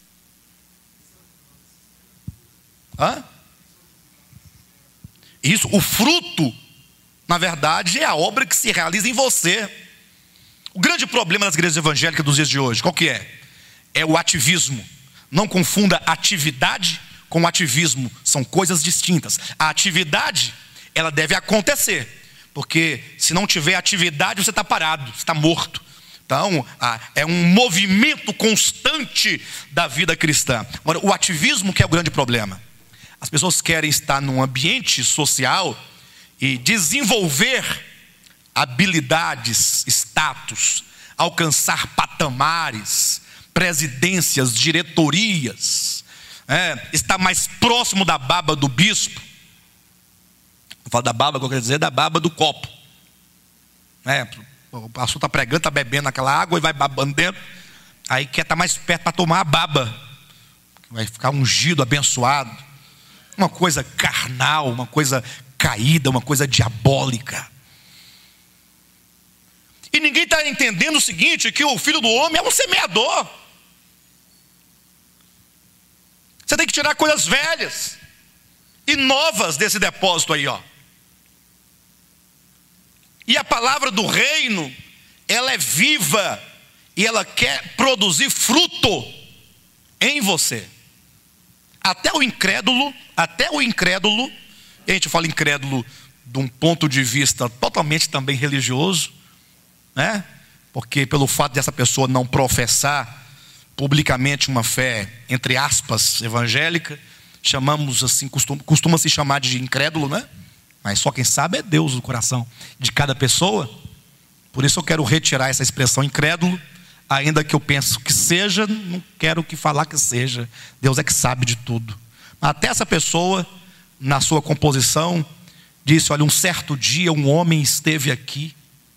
Isso, o fruto, na verdade, é a obra que se realiza em você. O grande problema das igrejas evangélicas dos dias de hoje, qual que é? É o ativismo. Não confunda atividade com ativismo, são coisas distintas. A atividade, ela deve acontecer, porque se não tiver atividade, você está parado, você está morto. Então, é um movimento constante da vida cristã. Agora, o ativismo que é o grande problema. As pessoas querem estar num ambiente social e desenvolver habilidades, status, alcançar patamares, presidências, diretorias, estar mais próximo da baba do bispo. Eu falo da baba, que eu quero dizer, da baba do copo. O pastor está pregando, está bebendo aquela água e vai babando dentro. Aí quer estar mais perto para tomar a baba. Vai ficar ungido, abençoado. Uma coisa carnal, uma coisa caída, uma coisa diabólica. E ninguém está entendendo o seguinte, que o Filho do Homem é um semeador. Você tem que tirar coisas velhas e novas desse depósito aí, ó. E a palavra do reino, ela é viva e ela quer produzir fruto em você. Até o incrédulo, e a gente fala incrédulo de um ponto de vista totalmente também religioso, né? Porque pelo fato dessa pessoa não professar publicamente uma fé, entre aspas, evangélica, chamamos assim, costuma se chamar de incrédulo, né? Mas só quem sabe é Deus no coração de cada pessoa. Por isso eu quero retirar essa expressão incrédulo, ainda que eu penso que seja, não quero que falar que seja. Deus é que sabe de tudo. Até essa pessoa, na sua composição, disse: olha, um certo dia um homem esteve aqui.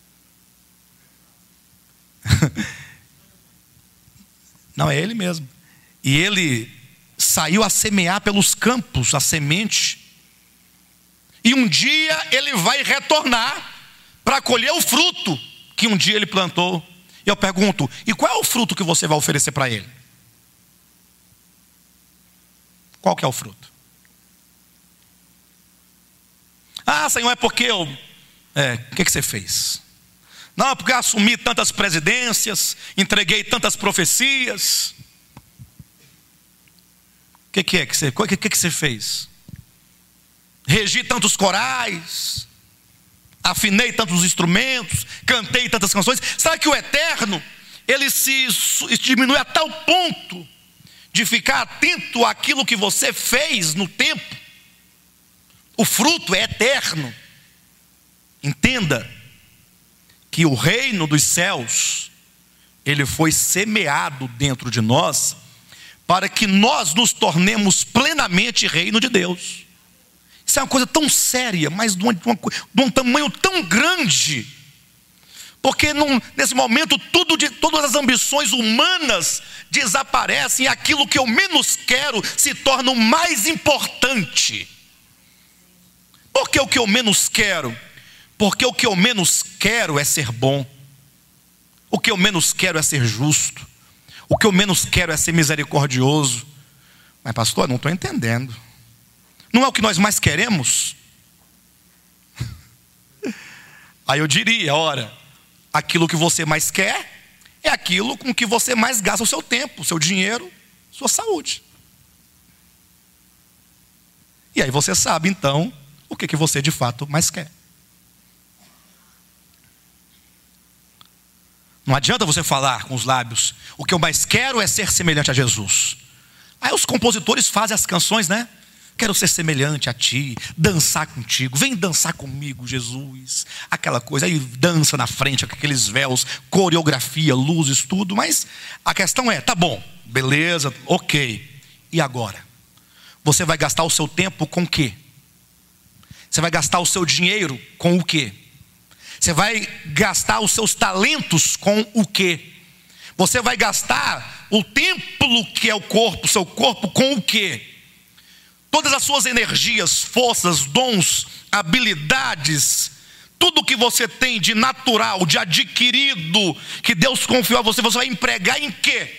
Não, é ele mesmo. E ele saiu a semear pelos campos a semente. E um dia ele vai retornar para colher o fruto que um dia ele plantou. E eu pergunto: e qual é o fruto que você vai oferecer para ele? Qual que é o fruto? Ah, Senhor, é porque eu... o que você fez? Não, é porque eu assumi tantas presidências, entreguei tantas profecias. O que você fez? Regi tantos corais, afinei tantos instrumentos, cantei tantas canções. Sabe que o eterno, ele se diminui a tal ponto de ficar atento àquilo que você fez no tempo. O fruto é eterno. Entenda que o reino dos céus, ele foi semeado dentro de nós, para que nós nos tornemos plenamente reino de Deus. Isso é uma coisa tão séria, mas de um tamanho tão grande, porque nesse momento todas as ambições humanas desaparecem, e aquilo que eu menos quero se torna o mais importante. Por que o que eu menos quero? Porque o que eu menos quero é ser bom, o que eu menos quero é ser justo, o que eu menos quero é ser misericordioso. Mas pastor, não estou entendendo. Não é o que nós mais queremos? Aí eu diria: ora, aquilo que você mais quer é aquilo com que você mais gasta o seu tempo, o seu dinheiro, sua saúde. E aí você sabe então o que você de fato mais quer. Não adianta você falar com os lábios: o que eu mais quero é ser semelhante a Jesus. Aí os compositores fazem as canções, né? Quero ser semelhante a ti, dançar contigo, vem dançar comigo, Jesus. Aquela coisa, aí dança na frente, com aqueles véus, coreografia, luzes, tudo. Mas a questão é, tá bom, beleza, ok. E agora? Você vai gastar o seu tempo com o quê? Você vai gastar o seu dinheiro com o quê? Você vai gastar os seus talentos com o quê? Você vai gastar o templo que é o corpo, seu corpo, com o quê? Todas as suas energias, forças, dons, habilidades, tudo que você tem de natural, de adquirido, que Deus confiou a você, você vai empregar em quê?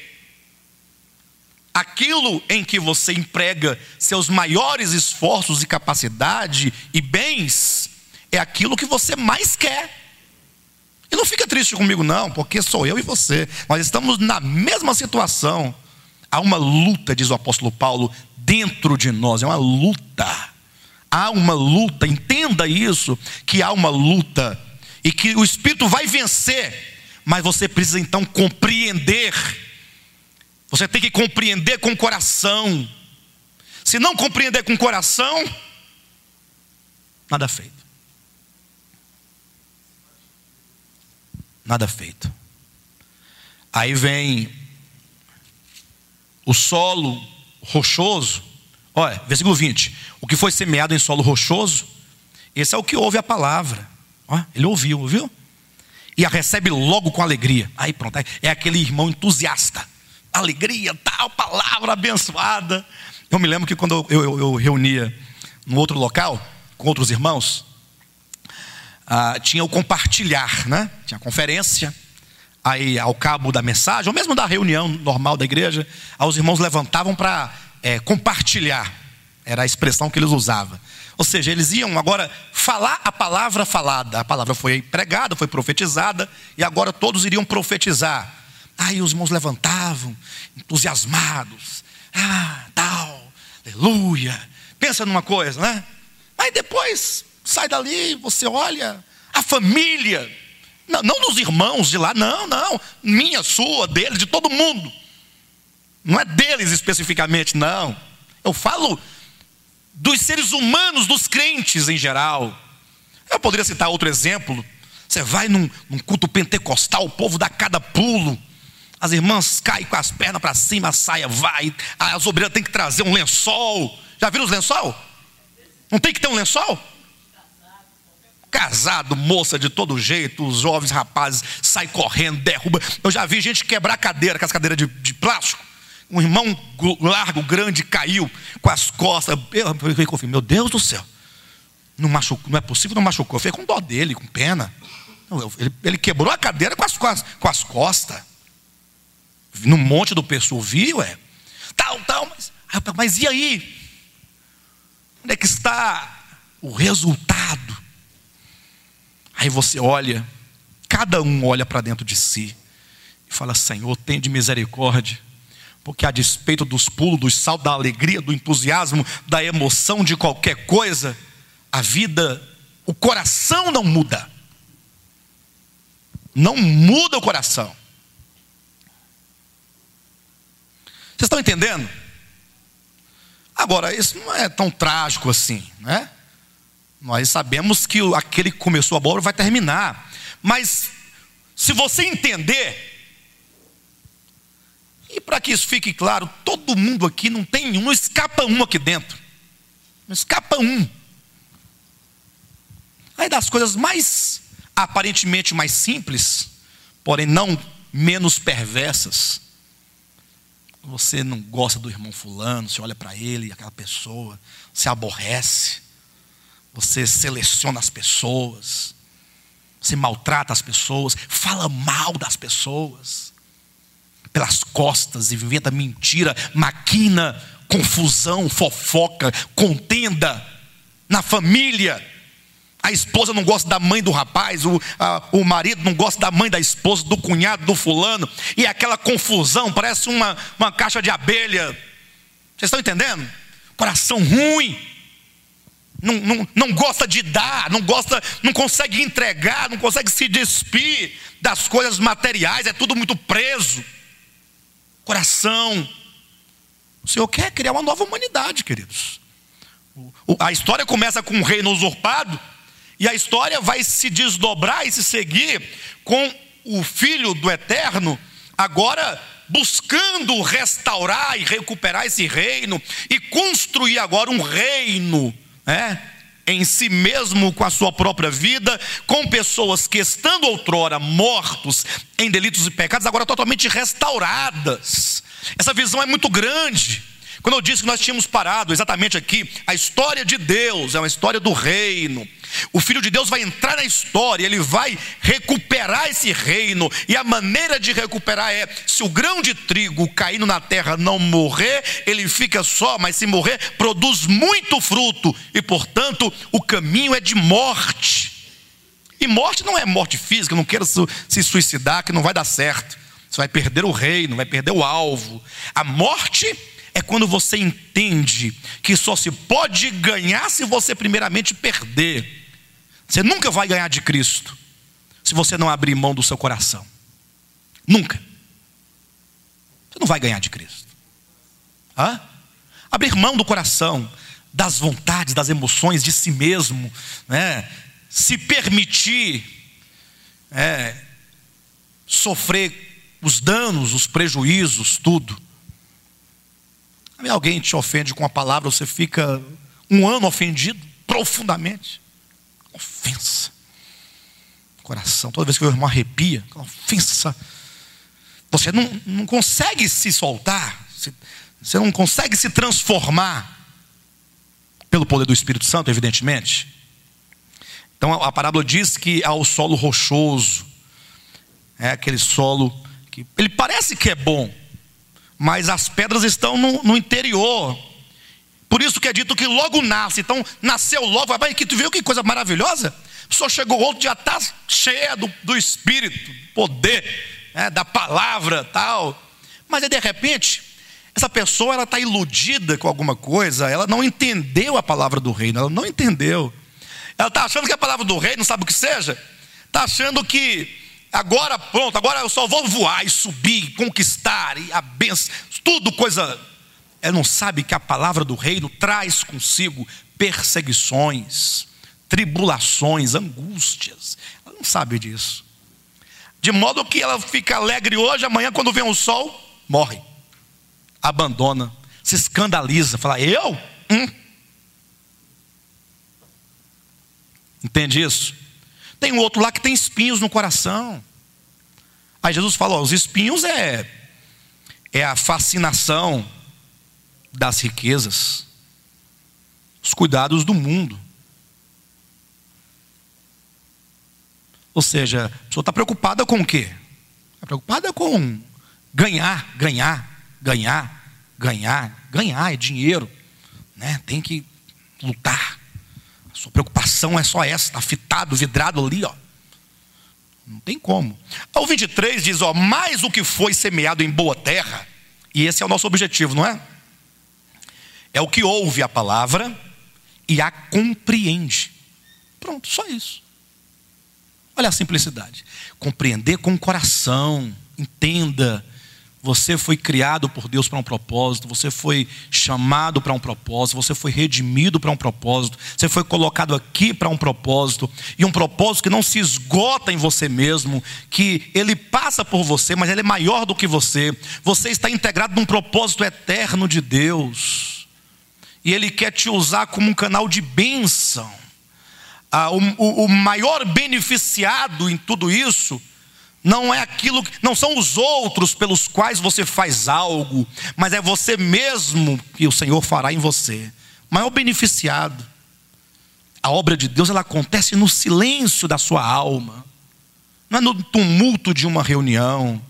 Aquilo em que você emprega seus maiores esforços e capacidade e bens, é aquilo que você mais quer. E não fica triste comigo não, porque sou eu e você, nós estamos na mesma situação. Há uma luta, diz o apóstolo Paulo, dentro de nós, é uma luta. Há uma luta, entenda isso, que há uma luta, e que o Espírito vai vencer, mas você precisa então compreender. Você tem que compreender com o coração. Se não compreender com o coração, nada feito. Nada feito. Aí vem o solo rochoso. Olha, versículo 20. O que foi semeado em solo rochoso, esse é o que ouve a palavra. Olha, ele ouviu? E a recebe logo com alegria. Aí pronto, é aquele irmão entusiasta. Alegria, tal, palavra abençoada. Eu me lembro que quando eu reunia num outro local, com outros irmãos, tinha o compartilhar, né? Tinha a conferência. Aí ao cabo da mensagem, ou mesmo da reunião normal da igreja, aí os irmãos levantavam para compartilhar. Era a expressão que eles usavam. Ou seja, eles iam agora falar a palavra falada. A palavra foi pregada, foi profetizada, e agora todos iriam profetizar. Aí os irmãos levantavam, entusiasmados. Tal, aleluia. Pensa numa coisa, né? Aí depois sai dali, você olha a família. Não dos irmãos de lá, não. Minha, sua, deles, de todo mundo. Não é deles especificamente, não. Eu falo dos seres humanos, dos crentes em geral. Eu poderia citar outro exemplo. Você vai num culto pentecostal, o povo dá cada pulo. As irmãs caem com as pernas para cima, a saia vai. As obreiras têm que trazer um lençol. Já viram os lençol? Não tem que ter um lençol? Casado, moça de todo jeito, os jovens rapazes saem correndo, derruba. Eu já vi gente quebrar cadeira, com as cadeiras de plástico. Um irmão largo, grande, caiu com as costas. Eu falei, meu Deus do céu, não machucou, não é possível, não machucou. Eu fiquei com dó dele, com pena. Ele quebrou a cadeira com as costas. No monte do pessoal, viu? Mas e aí? Onde é que está o resultado? Aí você olha, cada um olha para dentro de si e fala: Senhor, tem de misericórdia, porque a despeito dos pulos, dos saltos, da alegria, do entusiasmo, da emoção de qualquer coisa, a vida, o coração não muda. Não muda o coração. Vocês estão entendendo? Agora, isso não é tão trágico assim, né? Nós sabemos que aquele que começou a boa obra vai terminar. Mas, se você entender, e para que isso fique claro, todo mundo aqui não escapa um aqui dentro. Não escapa um. Aí das coisas mais, aparentemente mais simples, porém não menos perversas. Você não gosta do irmão fulano, você olha para ele, aquela pessoa, você aborrece, você seleciona as pessoas, você maltrata as pessoas, fala mal das pessoas, pelas costas, inventa mentira, maquina confusão, fofoca, contenda na família. A esposa não gosta da mãe do rapaz, o marido não gosta da mãe da esposa, do cunhado, do fulano, e aquela confusão, parece uma caixa de abelha. Vocês estão entendendo? Coração ruim, não gosta de dar, não consegue entregar, não consegue se despir, das coisas materiais, é tudo muito preso. Coração. O Senhor quer criar uma nova humanidade, queridos. A história começa com um reino usurpado, e a história vai se desdobrar e se seguir com o Filho do Eterno, agora buscando restaurar e recuperar esse reino, e construir agora um reino, em si mesmo, com a sua própria vida, com pessoas que, estando outrora mortos em delitos e pecados, agora totalmente restauradas. Essa visão é muito grande. Quando eu disse que nós tínhamos parado exatamente aqui, a história de Deus é uma história do reino. O Filho de Deus vai entrar na história, ele vai recuperar esse reino, e a maneira de recuperar é: se o grão de trigo caindo na terra não morrer, ele fica só, mas se morrer, produz muito fruto, e portanto o caminho é de morte. E morte não é morte física, não queira se suicidar, que não vai dar certo. Você vai perder o reino, vai perder o alvo. A morte é quando você entende que só se pode ganhar se você primeiramente perder. Você nunca vai ganhar de Cristo se você não abrir mão do seu coração. Nunca. Você não vai ganhar de Cristo. Abrir mão do coração, das vontades, das emoções, de si mesmo, se permitir sofrer os danos, os prejuízos, tudo. Alguém te ofende com a palavra, você fica um ano ofendido profundamente. Ofensa. Coração, toda vez que o irmão arrepia, ofensa. Você não consegue se soltar, você não consegue se transformar pelo poder do Espírito Santo, evidentemente. Então a parábola diz que há o solo rochoso, é aquele solo que ele parece que é bom, mas as pedras estão no interior. Por isso que é dito que logo nasce. Então nasceu logo. Mas que tu viu que coisa maravilhosa? Só chegou outro, já está cheia do Espírito, poder, da palavra, tal. Mas aí de repente essa pessoa, ela está iludida com alguma coisa. Ela não entendeu a palavra do reino. Ela não entendeu. Ela está achando que a palavra do reino, não sabe o que seja. Está achando que agora pronto, agora eu só vou voar e subir, conquistar, e a bênção, tudo coisa. Ela não sabe que a palavra do reino traz consigo perseguições, tribulações, angústias. Ela não sabe disso. De modo que ela fica alegre hoje, amanhã quando vem o sol, morre, abandona, se escandaliza, fala: eu? Entende isso? Tem um outro lá que tem espinhos no coração. Aí Jesus fala: os espinhos é a fascinação das riquezas, os cuidados do mundo. Ou seja, a pessoa está preocupada com o quê? Está preocupada com ganhar, é dinheiro, tem que lutar. A sua preocupação é só essa, está fitado, vidrado ali, não tem como. O 23 diz: mais o que foi semeado em boa terra, e esse é o nosso objetivo, não é? É o que ouve a palavra e a compreende. Pronto, só isso. Olha a simplicidade. Compreender com o coração. Entenda. Você foi criado por Deus para um propósito. Você foi chamado para um propósito. Você foi redimido para um propósito. Você foi colocado aqui para um propósito. E um propósito que não se esgota em você mesmo. Que ele passa por você, mas ele é maior do que você. Você está integrado num propósito eterno de Deus. E ele quer te usar como um canal de bênção. O maior beneficiado em tudo isso não é aquilo, não são os outros pelos quais você faz algo, mas é você mesmo que o Senhor fará em você. O maior beneficiado. A obra de Deus, ela acontece no silêncio da sua alma, não é no tumulto de uma reunião.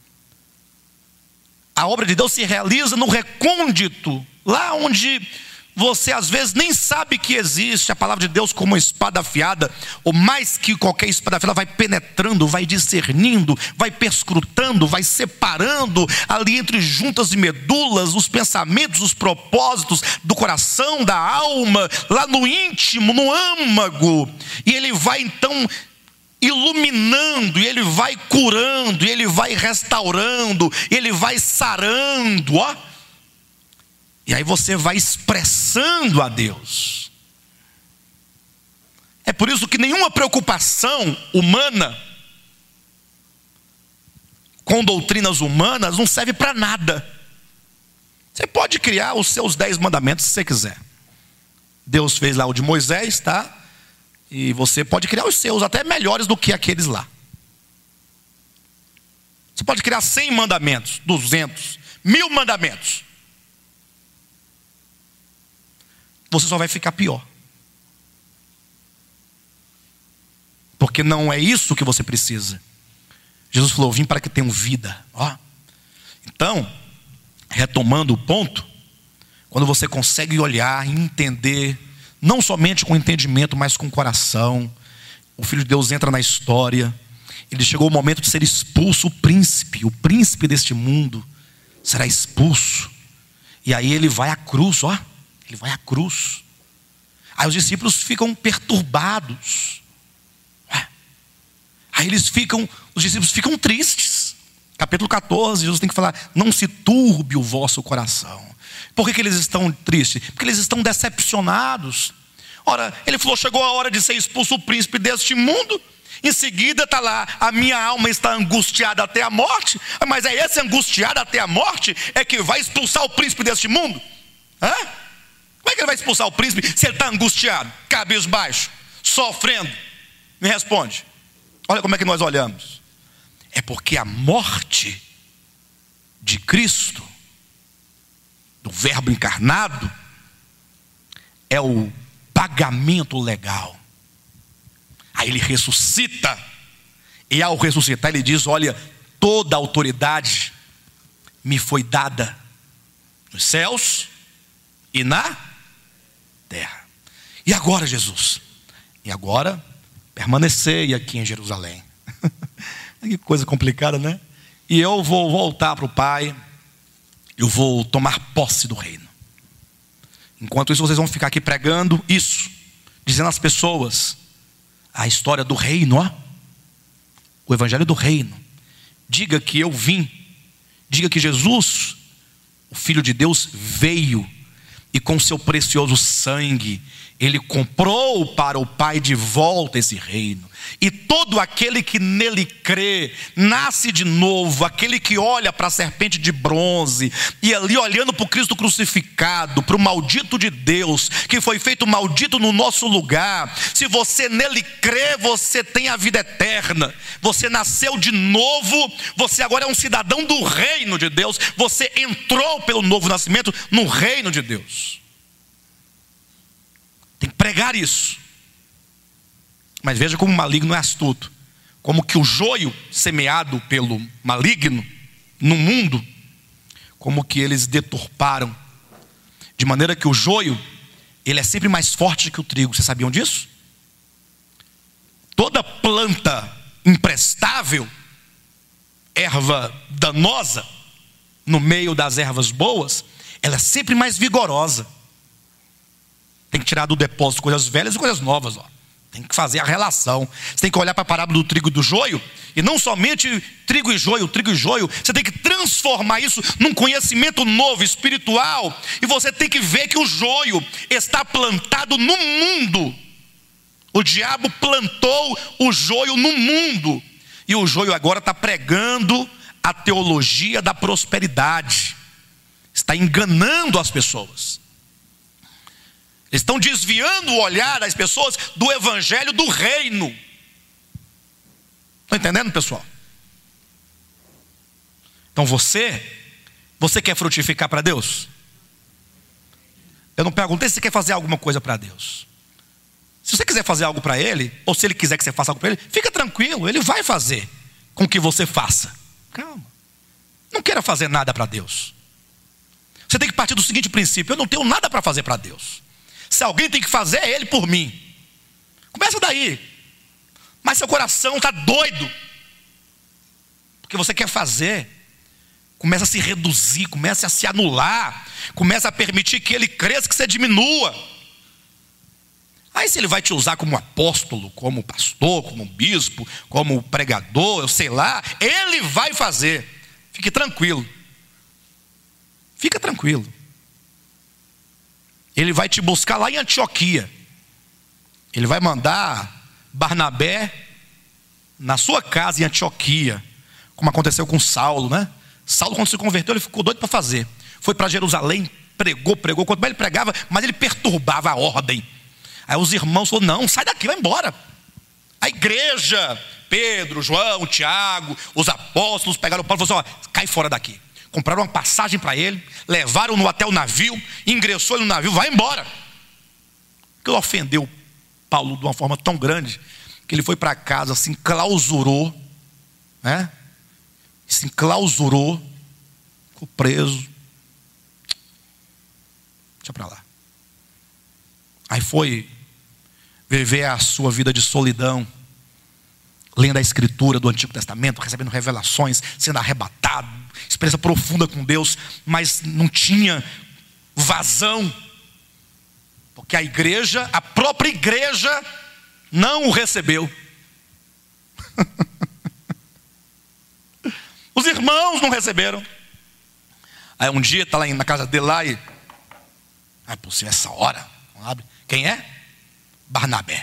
A obra de Deus se realiza no recôndito, lá onde você às vezes nem sabe que existe. A palavra de Deus, como uma espada afiada, ou mais que qualquer espada afiada, vai penetrando, vai discernindo, vai perscrutando, vai separando ali entre juntas e medulas os pensamentos, os propósitos do coração, da alma, lá no íntimo, no âmago. E ele vai então iluminando, e Ele vai curando, e Ele vai restaurando, e Ele vai sarando, ó. E aí você vai expressando a Deus. É por isso que nenhuma preocupação humana com doutrinas humanas não serve para nada. Você pode criar os seus 10 mandamentos se você quiser. Deus fez lá o de Moisés, tá? E você pode criar os seus, até melhores do que aqueles lá. Você pode criar 100 mandamentos, 200, 1000 mandamentos. Você só vai ficar pior. Porque não é isso que você precisa. Jesus falou: vim para que tenham vida. Ó. Então, retomando o ponto, quando você consegue olhar e entender, não somente com entendimento, mas com o coração, o Filho de Deus entra na história. Ele chegou o momento de ser expulso, o príncipe deste mundo será expulso. E aí ele vai à cruz, ó. Ele vai à cruz. Aí os discípulos ficam perturbados. Aí os discípulos ficam tristes. Capítulo 14, Jesus tem que falar: não se turbe o vosso coração. Por que eles estão tristes? Porque eles estão decepcionados. Ora, ele falou: chegou a hora de ser expulso o príncipe deste mundo. Em seguida está lá: a minha alma está angustiada até a morte. Mas é esse angustiado até a morte é que vai expulsar o príncipe deste mundo? Hã? Como é que ele vai expulsar o príncipe se ele está angustiado, cabisbaixo, sofrendo? Me responde. Olha como é que nós olhamos. É porque a morte de Cristo, do Verbo encarnado, é o pagamento legal. Aí ele ressuscita, e ao ressuscitar ele diz: olha, toda a autoridade me foi dada nos céus e na terra. E agora, Jesus? E agora, permanecei aqui em Jerusalém. Que coisa complicada, né? E eu vou voltar para o Pai, eu vou tomar posse do reino. Enquanto isso, vocês vão ficar aqui pregando isso, dizendo às pessoas a história do reino, ó. O evangelho do reino. Diga que eu vim, diga que Jesus, o Filho de Deus, veio e com seu precioso sangue ele comprou para o Pai de volta esse reino. E todo aquele que nele crê, nasce de novo. Aquele que olha para a serpente de bronze, e ali olhando para o Cristo crucificado, para o maldito de Deus, que foi feito maldito no nosso lugar. Se você nele crê, você tem a vida eterna. Você nasceu de novo. Você agora é um cidadão do reino de Deus. Você entrou pelo novo nascimento no reino de Deus. Tem que pregar isso. Mas veja como o maligno é astuto. Como que o joio semeado pelo maligno no mundo, como que eles deturparam. De maneira que o joio, ele é sempre mais forte que o trigo. Vocês sabiam disso? Toda planta imprestável, erva danosa, no meio das ervas boas, ela é sempre mais vigorosa. Tem que tirar do depósito coisas velhas e coisas novas, ó. Tem que fazer a relação. Você tem que olhar para a parábola do trigo e do joio, e não somente trigo e joio. Você tem que transformar isso num conhecimento novo, espiritual. E você tem que ver que o joio está plantado no mundo. O diabo plantou o joio no mundo. E o joio agora está pregando a teologia da prosperidade. Está enganando as pessoas. Eles estão desviando o olhar das pessoas do evangelho do reino. Estão entendendo, pessoal? Então você quer frutificar para Deus? Eu não perguntei se você quer fazer alguma coisa para Deus. Se você quiser fazer algo para Ele, ou se Ele quiser que você faça algo para Ele, fica tranquilo, Ele vai fazer com que você faça. Calma. Não queira fazer nada para Deus. Você tem que partir do seguinte princípio: eu não tenho nada para fazer para Deus. Se alguém tem que fazer, é Ele por mim. Começa daí. Mas seu coração está doido, porque você quer fazer. Começa a se reduzir, começa a se anular, começa a permitir que Ele cresça, que você diminua. Aí se ele vai te usar como apóstolo, como pastor, como bispo, como pregador, eu sei lá, ele vai fazer. Fique tranquilo. Fica tranquilo. Ele vai te buscar lá em Antioquia. Ele vai mandar Barnabé na sua casa em Antioquia, como aconteceu com Saulo, né? Saulo, quando se converteu, ele ficou doido para fazer. Foi para Jerusalém, pregou. Quanto mais ele pregava, mas ele perturbava a ordem. Aí os irmãos falaram: não, sai daqui, vai embora. A igreja, Pedro, João, Tiago, os apóstolos pegaram o Paulo e falaram assim: ó, cai fora daqui. Compraram uma passagem para ele, levaram-no até o navio, ingressou ele no navio, vai embora. Aquilo ofendeu Paulo de uma forma tão grande, que ele foi para casa, se enclausurou, né? Se enclausurou, ficou preso. Deixa para lá. Aí foi viver a sua vida de solidão, lendo a escritura do Antigo Testamento, recebendo revelações, sendo arrebatado, experiência profunda com Deus, mas não tinha vazão, porque a igreja, a própria igreja, não o recebeu. Os irmãos não receberam. Aí um dia está lá na casa dele lá e... é possível essa hora, sabe? Quem é? Barnabé.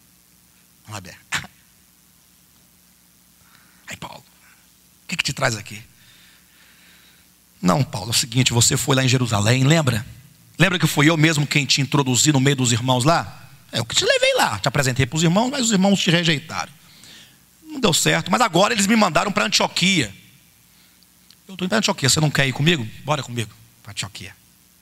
Aí Paulo, o que te traz aqui? Não, Paulo, é o seguinte, você foi lá em Jerusalém, lembra? Lembra que foi eu mesmo quem te introduzi no meio dos irmãos lá? Eu que te levei lá, te apresentei para os irmãos, mas os irmãos te rejeitaram. Não deu certo, mas agora eles me mandaram para Antioquia. Eu estou indo para Antioquia, você não quer ir comigo? Bora comigo para Antioquia.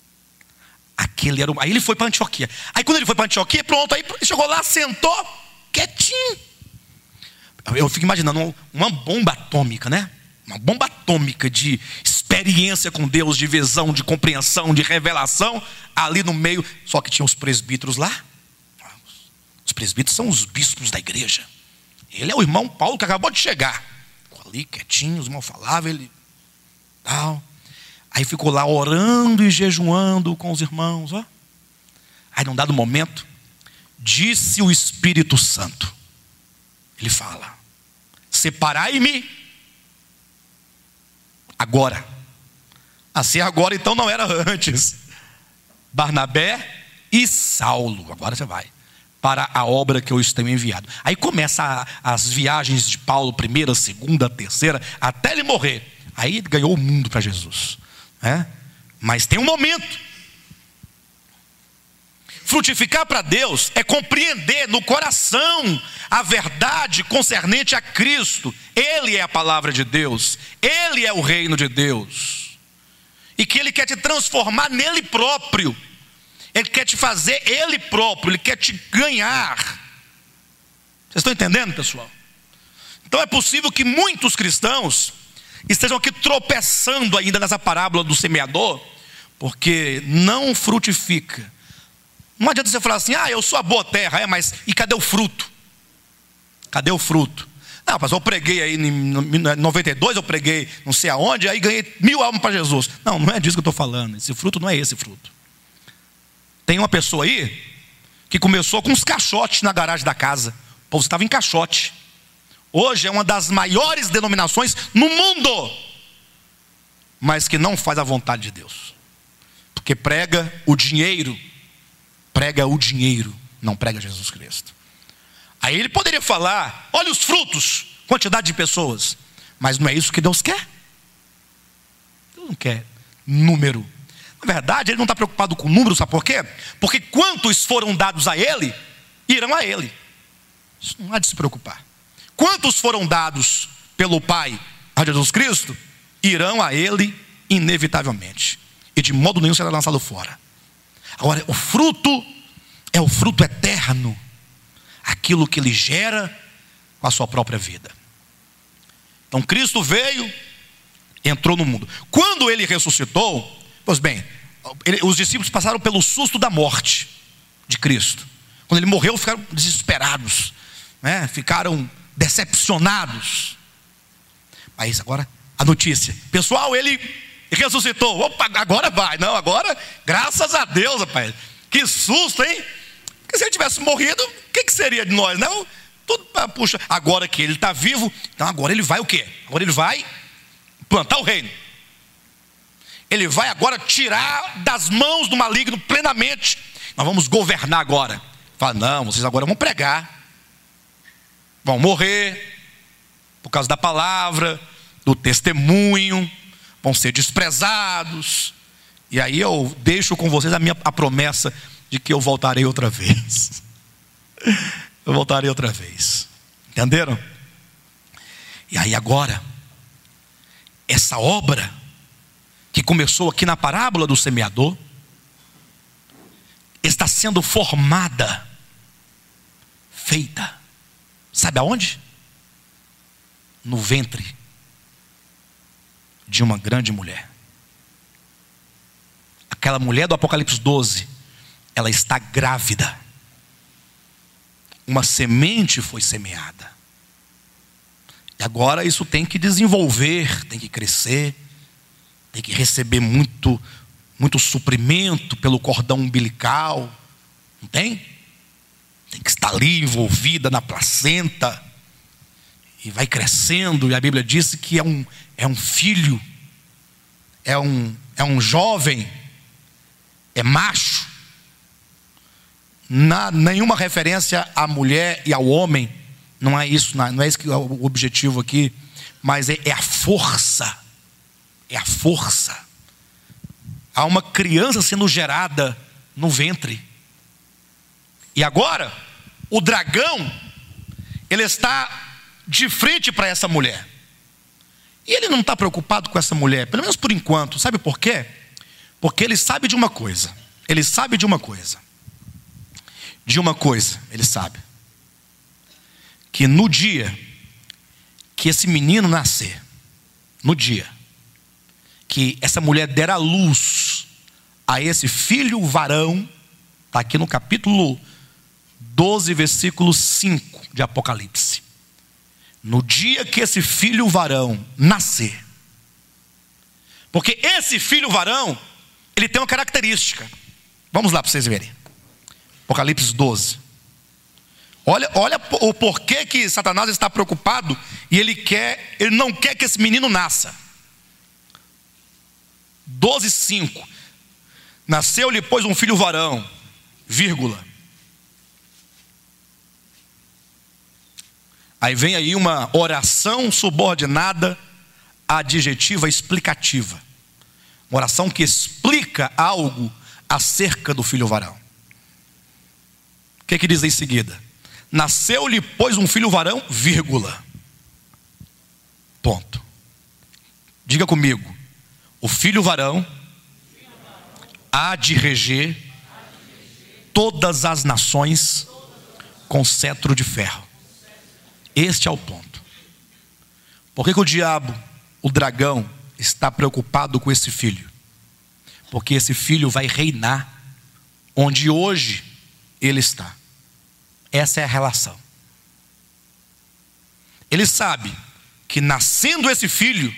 Aí ele foi para Antioquia. Aí quando ele foi para Antioquia, pronto, aí chegou lá, sentou, quietinho. Eu fico imaginando uma bomba atômica, né? Uma bomba atômica de experiência com Deus, de visão, de compreensão, de revelação, ali no meio. Só que tinha os presbíteros lá. Os presbíteros são os bispos da igreja. Ele é o irmão Paulo que acabou de chegar. Ficou ali quietinho, os irmãos falavam, ele tal. Aí ficou lá orando e jejuando com os irmãos, ó. Aí num dado momento, disse o Espírito Santo. Ele fala: separai-me agora. Assim agora então não era antes. Barnabé e Saulo, agora você vai, para a obra que eu os tenho enviado. Aí começa as viagens de Paulo, primeira, segunda, terceira, até ele morrer. Aí ele ganhou o mundo para Jesus. Mas tem um momento. Frutificar para Deus é compreender no coração a verdade concernente a Cristo. Ele é a palavra de Deus, Ele é o reino de Deus, e que Ele quer te transformar nele próprio. Ele quer te fazer Ele próprio, Ele quer te ganhar. Vocês estão entendendo, pessoal? Então é possível que muitos cristãos estejam aqui tropeçando ainda nessa parábola do semeador, porque não frutifica. Não adianta você falar assim: eu sou a boa terra, mas e cadê o fruto? Cadê o fruto? Não, pastor, eu preguei aí em 92, eu preguei não sei aonde, aí ganhei 1000 almas para Jesus. Não, não é disso que eu estou falando. Esse fruto não é esse fruto. Tem uma pessoa aí que começou com uns caixotes na garagem da casa. O povo estava em caixote. Hoje é uma das maiores denominações no mundo, mas que não faz a vontade de Deus, porque prega o dinheiro, não prega Jesus Cristo. Aí ele poderia falar: olha os frutos, quantidade de pessoas, mas não é isso que Deus quer. Deus não quer número. Na verdade, ele não está preocupado com número, sabe por quê? Porque quantos foram dados a ele, irão a ele. Isso não há de se preocupar. Quantos foram dados pelo Pai a Jesus Cristo, irão a ele inevitavelmente, e de modo nenhum será lançado fora. Agora, o fruto é o fruto eterno, aquilo que ele gera com a sua própria vida. Então Cristo veio, entrou no mundo. Quando ele ressuscitou, pois bem, os discípulos passaram pelo susto da morte de Cristo. Quando ele morreu, ficaram desesperados, ficaram decepcionados. Mas agora a notícia: pessoal, ele ressuscitou. Opa, agora vai. Não, agora, graças a Deus, rapaz. Que susto, hein? Porque se ele tivesse morrido, o que seria de nós, não? Tudo, puxa, agora que ele está vivo, então agora ele vai o quê? Agora ele vai plantar o reino. Ele vai agora tirar das mãos do maligno plenamente. Nós vamos governar agora. Fala, não, vocês agora vão pregar. Vão morrer por causa da palavra, do testemunho, vão ser desprezados. E aí eu deixo com vocês a promessa de que eu voltarei outra vez. Eu voltarei outra vez. Entenderam? E aí agora, essa obra que começou aqui na parábola do semeador, está sendo formada, feita, sabe aonde? No ventre de uma grande mulher. Aquela mulher do Apocalipse 12, ela está grávida. Uma semente foi semeada. E agora isso tem que desenvolver, tem que crescer, tem que receber muito suprimento pelo cordão umbilical. Não tem? Tem que estar ali envolvida na placenta. E vai crescendo. E a Bíblia diz que é um filho. É um jovem. É macho. Nenhuma referência à mulher e ao homem. Não é isso. Não é esse que é o objetivo aqui. Mas é a força. É a força. Há uma criança sendo gerada no ventre. E agora, o dragão, ele está de frente para essa mulher. E ele não está preocupado com essa mulher, pelo menos por enquanto. Sabe por quê? Porque ele sabe de uma coisa. Ele sabe de uma coisa. De uma coisa, ele sabe. Que no dia que esse menino nascer, no dia que essa mulher der à luz a esse filho varão, está aqui no capítulo 12, versículo 5 de Apocalipse. No dia que esse filho varão nascer, porque esse filho varão, ele tem uma característica. Vamos lá para vocês verem. Apocalipse 12. Olha o porquê que Satanás está preocupado e ele não quer que esse menino nasça. 12:5. Nasceu-lhe, pois, um filho varão, vírgula. Aí vem aí uma oração subordinada adjetiva explicativa. Uma oração que explica algo acerca do filho varão. O que diz em seguida? Nasceu-lhe, pois, um filho varão, vírgula. Ponto. Diga comigo. O filho varão há de reger todas as nações com cetro de ferro. Este é o ponto. Por que o diabo, o dragão, está preocupado com esse filho? Porque esse filho vai reinar onde hoje ele está. Essa é a relação. Ele sabe que nascendo esse filho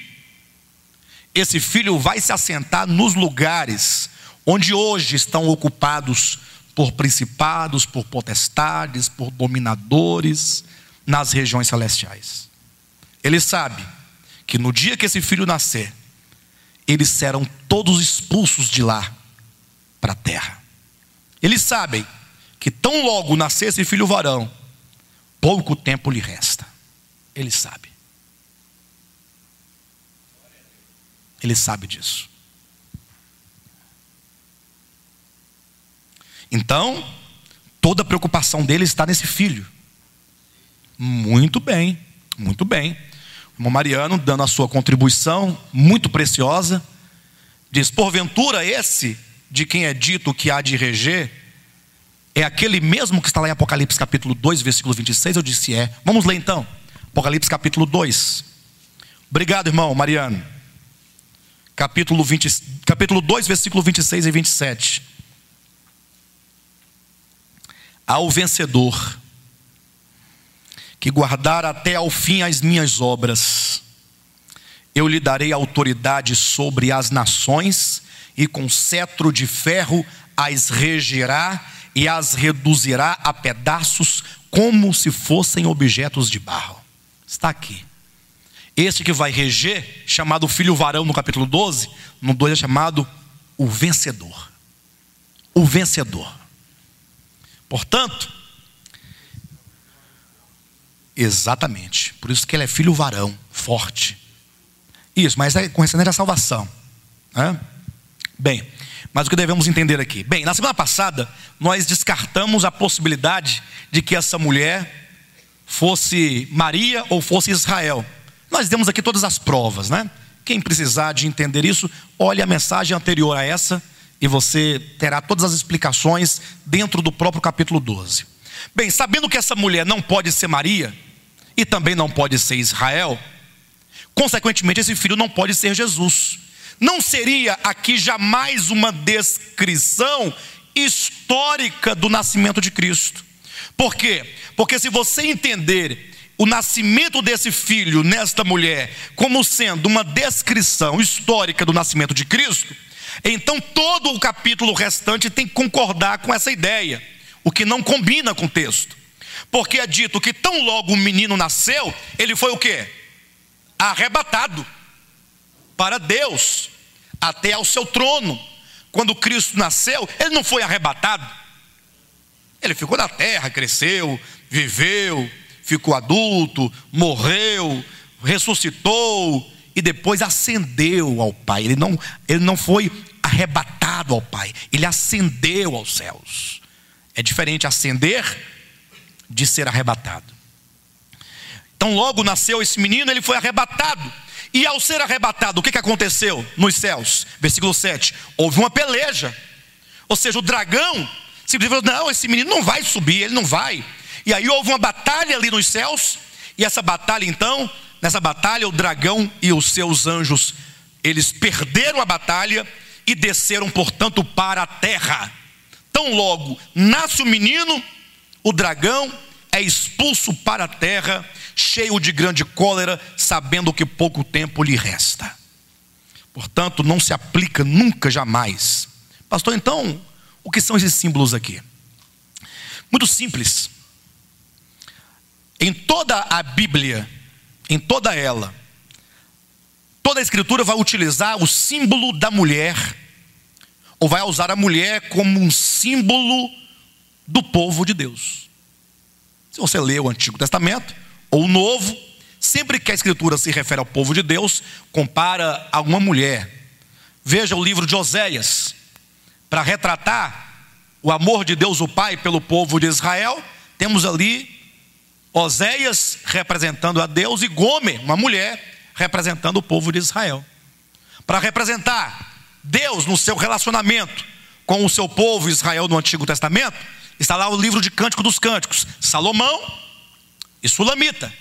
vai se assentar nos lugares onde hoje estão ocupados por principados, por potestades, por dominadores nas regiões celestiais. Ele sabe que no dia que esse filho nascer, eles serão todos expulsos de lá para a terra. Eles sabem que tão logo nascer esse filho varão, pouco tempo lhe resta. Ele sabe. Ele sabe disso. Então, toda a preocupação dele está nesse filho. Muito bem, muito bem. O irmão Mariano, dando a sua contribuição muito preciosa, diz: porventura esse de quem é dito que há de reger é aquele mesmo que está lá em Apocalipse capítulo 2, versículo 26? Eu disse é. Vamos ler então, Apocalipse capítulo 2. Obrigado, irmão Mariano. Capítulo 2, versículo 26 e 27. Ao vencedor que guardar até ao fim as minhas obras, eu lhe darei autoridade sobre as nações, e com cetro de ferro as regerá, e as reduzirá a pedaços como se fossem objetos de barro. Está aqui. Este que vai reger, chamado filho varão no capítulo 12, no 2 é chamado o vencedor. O vencedor. Portanto, exatamente, por isso que ele é filho varão, forte. Isso, mas é correspondente à salvação, né? Bem, mas o que devemos entender aqui? Bem, na semana passada, nós descartamos a possibilidade de que essa mulher fosse Maria ou fosse Israel. Nós demos aqui todas as provas, né? Quem precisar de entender isso, olhe a mensagem anterior a essa e você terá todas as explicações dentro do próprio capítulo 12. Bem, sabendo que essa mulher não pode ser Maria e também não pode ser Israel, consequentemente esse filho não pode ser Jesus. Não seria aqui jamais uma descrição histórica do nascimento de Cristo. Por quê? Porque se você entender o nascimento desse filho nesta mulher como sendo uma descrição histórica do nascimento de Cristo, então todo o capítulo restante tem que concordar com essa ideia, o que não combina com o texto. Porque é dito que tão logo o menino nasceu, ele foi o quê? Arrebatado para Deus, até ao seu trono. Quando Cristo nasceu, ele não foi arrebatado. Ele ficou na terra, cresceu, viveu, ficou adulto, morreu, ressuscitou e depois ascendeu ao Pai. Ele não foi arrebatado ao Pai, ele ascendeu aos céus. É diferente ascender de ser arrebatado. Então logo nasceu esse menino, ele foi arrebatado. E ao ser arrebatado, o que aconteceu nos céus? Versículo 7, houve uma peleja. Ou seja, o dragão simplesmente falou, não, esse menino não vai subir, ele não vai. E aí houve uma batalha ali nos céus. E essa batalha então, nessa batalha o dragão e os seus anjos, eles perderam a batalha e desceram portanto para a terra. Tão logo nasce o menino, o dragão é expulso para a terra, cheio de grande cólera, sabendo que pouco tempo lhe resta. Portanto, não se aplica nunca, jamais. Pastor, então, o que são esses símbolos aqui? Muito simples. Em toda a Bíblia, em toda ela, toda a Escritura vai utilizar o símbolo da mulher, ou vai usar a mulher como um símbolo do povo de Deus. Se você lê o Antigo Testamento ou o Novo, sempre que a Escritura se refere ao povo de Deus, compara a uma mulher. Veja o livro de Oséias, para retratar o amor de Deus o Pai pelo povo de Israel. Temos ali Oséias representando a Deus e Gomer, uma mulher, representando o povo de Israel. Para representar Deus no seu relacionamento com o seu povo Israel no Antigo Testamento, está lá o livro de Cântico dos Cânticos, Salomão e Sulamita.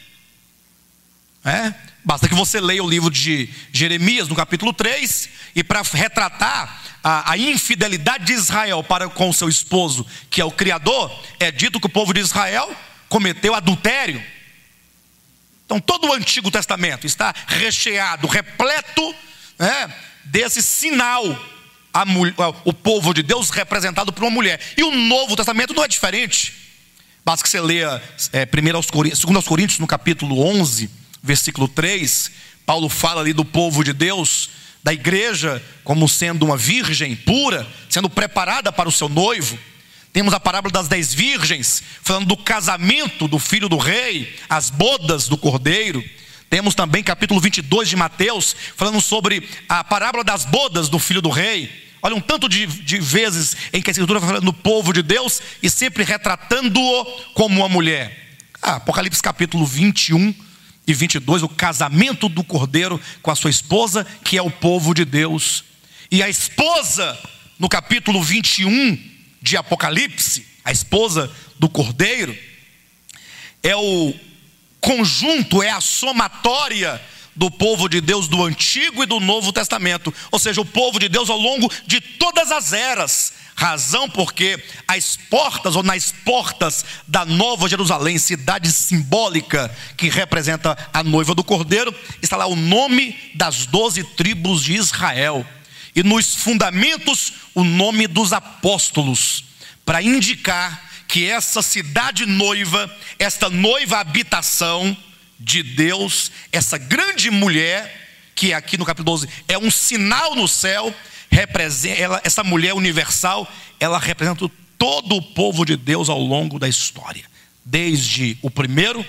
Basta que você leia o livro de Jeremias no capítulo 3, e para retratar a infidelidade de Israel para com seu esposo, que é o Criador, é dito que o povo de Israel cometeu adultério. Então todo o Antigo Testamento está recheado, repleto, desse sinal, o povo de Deus representado por uma mulher. E o Novo Testamento não é diferente. Basta que você leia 2 Coríntios no capítulo 11, versículo 3. Paulo fala ali do povo de Deus, da igreja, como sendo uma virgem pura, sendo preparada para o seu noivo. Temos a parábola das 10 virgens, falando do casamento do filho do rei, as bodas do cordeiro. Temos também capítulo 22 de Mateus, falando sobre a parábola das bodas do filho do rei. Olha, um tanto de vezes em que a Escritura vai falando do povo de Deus e sempre retratando-o como uma mulher. Apocalipse capítulo 21 e 22, o casamento do cordeiro com a sua esposa, que é o povo de Deus. E a esposa, no capítulo 21 de Apocalipse, a esposa do cordeiro, é o conjunto, é a somatória do povo de Deus do Antigo e do Novo Testamento. Ou seja, o povo de Deus ao longo de todas as eras. Razão porque às portas ou nas portas da Nova Jerusalém, cidade simbólica que representa a noiva do Cordeiro, está lá o nome das 12 tribos de Israel. E nos fundamentos, o nome dos apóstolos, para indicar que essa cidade noiva, esta noiva habitação de Deus, essa grande mulher, que aqui no capítulo 12 é um sinal no céu, essa mulher universal, ela representa todo o povo de Deus ao longo da história, desde o primeiro,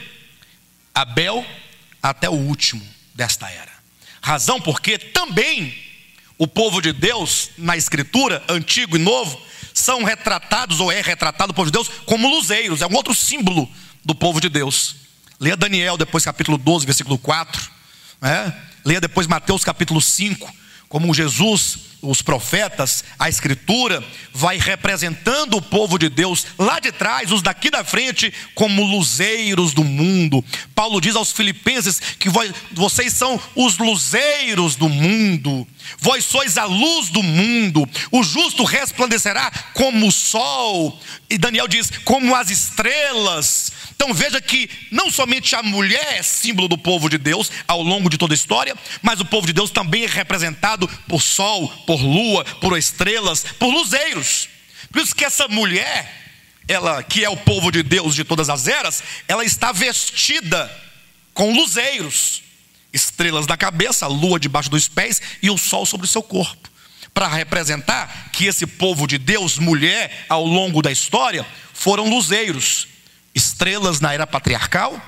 Abel, até o último desta era. Razão porque também o povo de Deus, na Escritura, Antigo e Novo, são retratados, ou é retratado o povo de Deus, como luzeiros. É um outro símbolo do povo de Deus. Leia Daniel, depois capítulo 12, versículo 4. Leia depois Mateus capítulo 5. Como Jesus, os profetas, a Escritura vai representando o povo de Deus lá de trás, os daqui da frente, como luzeiros do mundo. Paulo diz aos Filipenses que vocês são os luzeiros do mundo. Vós sois a luz do mundo. O justo resplandecerá como o sol. E Daniel diz, como as estrelas. Então veja que não somente a mulher é símbolo do povo de Deus ao longo de toda a história, mas o povo de Deus também é representado por sol, por lua, por estrelas, por luzeiros. Por isso que essa mulher, ela que é o povo de Deus de todas as eras, ela está vestida com luzeiros. Estrelas na cabeça, a lua debaixo dos pés e o sol sobre o seu corpo, para representar que esse povo de Deus, mulher, ao longo da história, foram luzeiros. Estrelas na era patriarcal,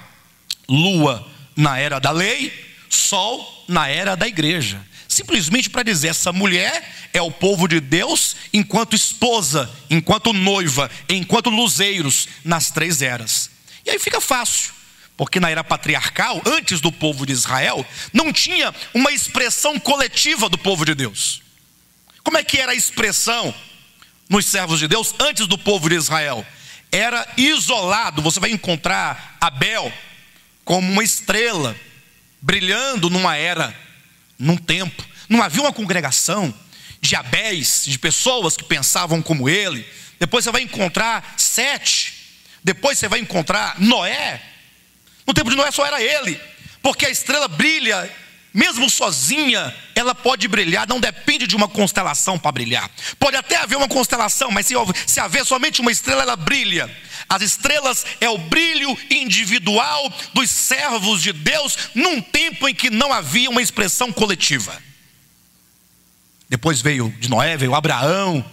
lua na era da lei, sol na era da igreja. Simplesmente para dizer, essa mulher é o povo de Deus enquanto esposa, enquanto noiva, enquanto luzeiros nas três eras. E aí fica fácil, porque na era patriarcal, antes do povo de Israel, não tinha uma expressão coletiva do povo de Deus. Como é que era a expressão nos servos de Deus antes do povo de Israel? Era isolado. Você vai encontrar Abel como uma estrela, brilhando numa era, num tempo. Não havia uma congregação de Abéis, de pessoas que pensavam como ele. Depois você vai encontrar Sete. Depois você vai encontrar Noé. No tempo de Noé só era ele, porque a estrela brilha, mesmo sozinha, ela pode brilhar, não depende de uma constelação para brilhar. Pode até haver uma constelação, mas se haver somente uma estrela, ela brilha. As estrelas é o brilho individual dos servos de Deus, num tempo em que não havia uma expressão coletiva. Depois de Noé, veio Abraão,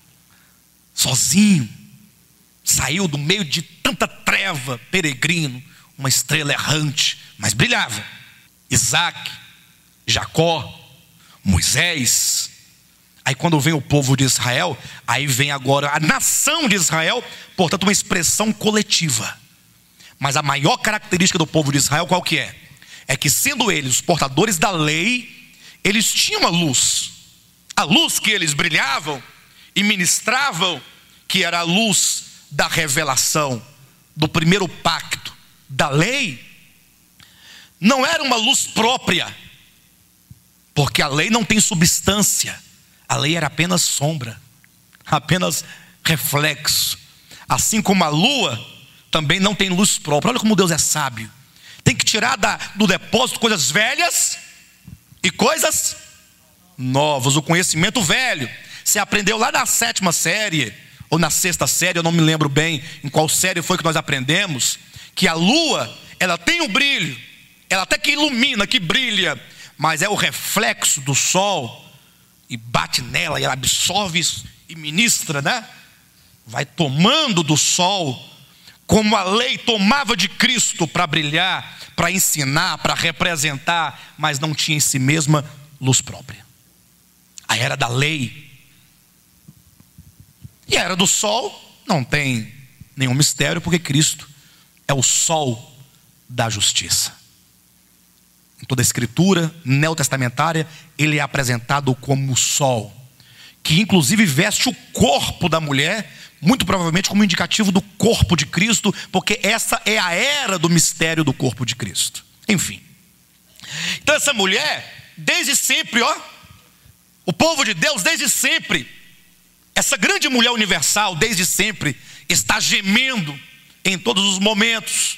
sozinho, saiu do meio de tanta treva, peregrino, uma estrela errante, mas brilhava. Isaac, Jacó, Moisés. Aí quando vem o povo de Israel, aí vem agora a nação de Israel, portanto uma expressão coletiva. Mas a maior característica do povo de Israel qual que é? É que sendo eles os portadores da lei, eles tinham uma luz. A luz que eles brilhavam e ministravam, que era a luz da revelação, do primeiro pacto, da lei, não era uma luz própria, porque a lei não tem substância. A lei era apenas sombra, apenas reflexo. Assim como a lua também não tem luz própria. Olha como Deus é sábio. Tem que tirar do depósito coisas velhas e coisas novas. O conhecimento velho, você aprendeu lá na 7ª série ou na 6ª série, eu não me lembro bem em qual série foi que nós aprendemos, que a lua, ela tem um brilho, ela até que ilumina, que brilha, mas é o reflexo do sol, e bate nela, e ela absorve e ministra, né? Vai tomando do sol, como a lei tomava de Cristo para brilhar, para ensinar, para representar, mas não tinha em si mesma luz própria. A era da lei e a era do sol não tem nenhum mistério, porque Cristo é o sol da justiça. Em toda a escritura neotestamentária, ele é apresentado como o sol, que inclusive veste o corpo da mulher, muito provavelmente como indicativo do corpo de Cristo, porque essa é a era do mistério do corpo de Cristo. Enfim, então essa mulher, desde sempre, o povo de Deus desde sempre, essa grande mulher universal desde sempre, está gemendo em todos os momentos,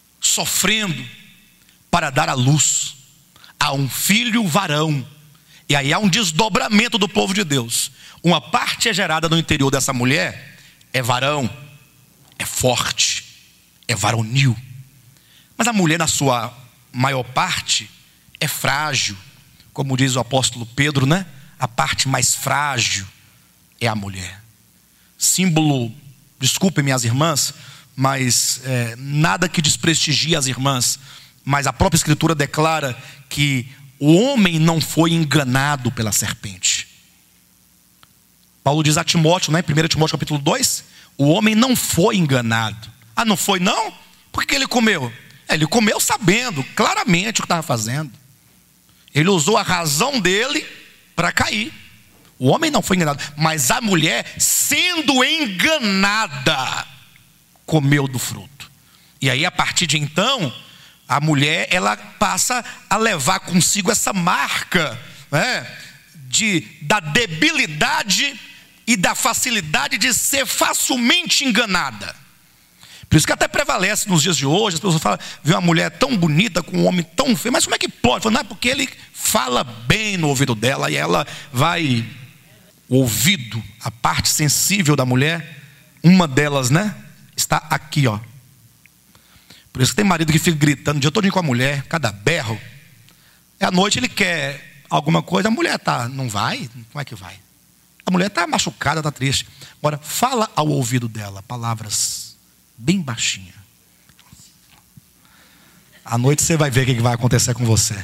sofrendo para dar à luz a um filho varão, E aí há um desdobramento do povo de Deus. Uma parte é gerada no interior dessa mulher, é varão, é forte, é varonil. Mas a mulher, na sua maior parte, é frágil. Como diz o apóstolo Pedro, né? A parte mais frágil é a mulher. Símbolo, desculpem minhas irmãs, mas nada que desprestigie as irmãs, mas a própria Escritura declara que o homem não foi enganado pela serpente. Paulo diz a Timóteo, né, em 1 Timóteo capítulo 2, o homem não foi enganado. Ah, não foi não? Por que ele comeu? Ele comeu sabendo claramente o que estava fazendo. Ele usou a razão dele para cair. O homem não foi enganado, mas a mulher, sendo enganada, comeu do fruto. E aí, a partir de então, a mulher, ela passa a levar consigo essa marca, né, da debilidade e da facilidade de ser facilmente enganada. Por isso que até prevalece nos dias de hoje, as pessoas falam, vê uma mulher tão bonita com um homem tão feio, mas como é que pode? Não é porque ele fala bem no ouvido dela e ela vai... O ouvido, a parte sensível da mulher, uma delas, né, está aqui, ó. Por isso que tem marido que fica gritando o dia todo com a mulher, cada berro. E à noite ele quer alguma coisa, a mulher não vai? Como é que vai? A mulher está machucada, está triste. Agora, fala ao ouvido dela palavras bem baixinhas. À noite você vai ver o que vai acontecer com você.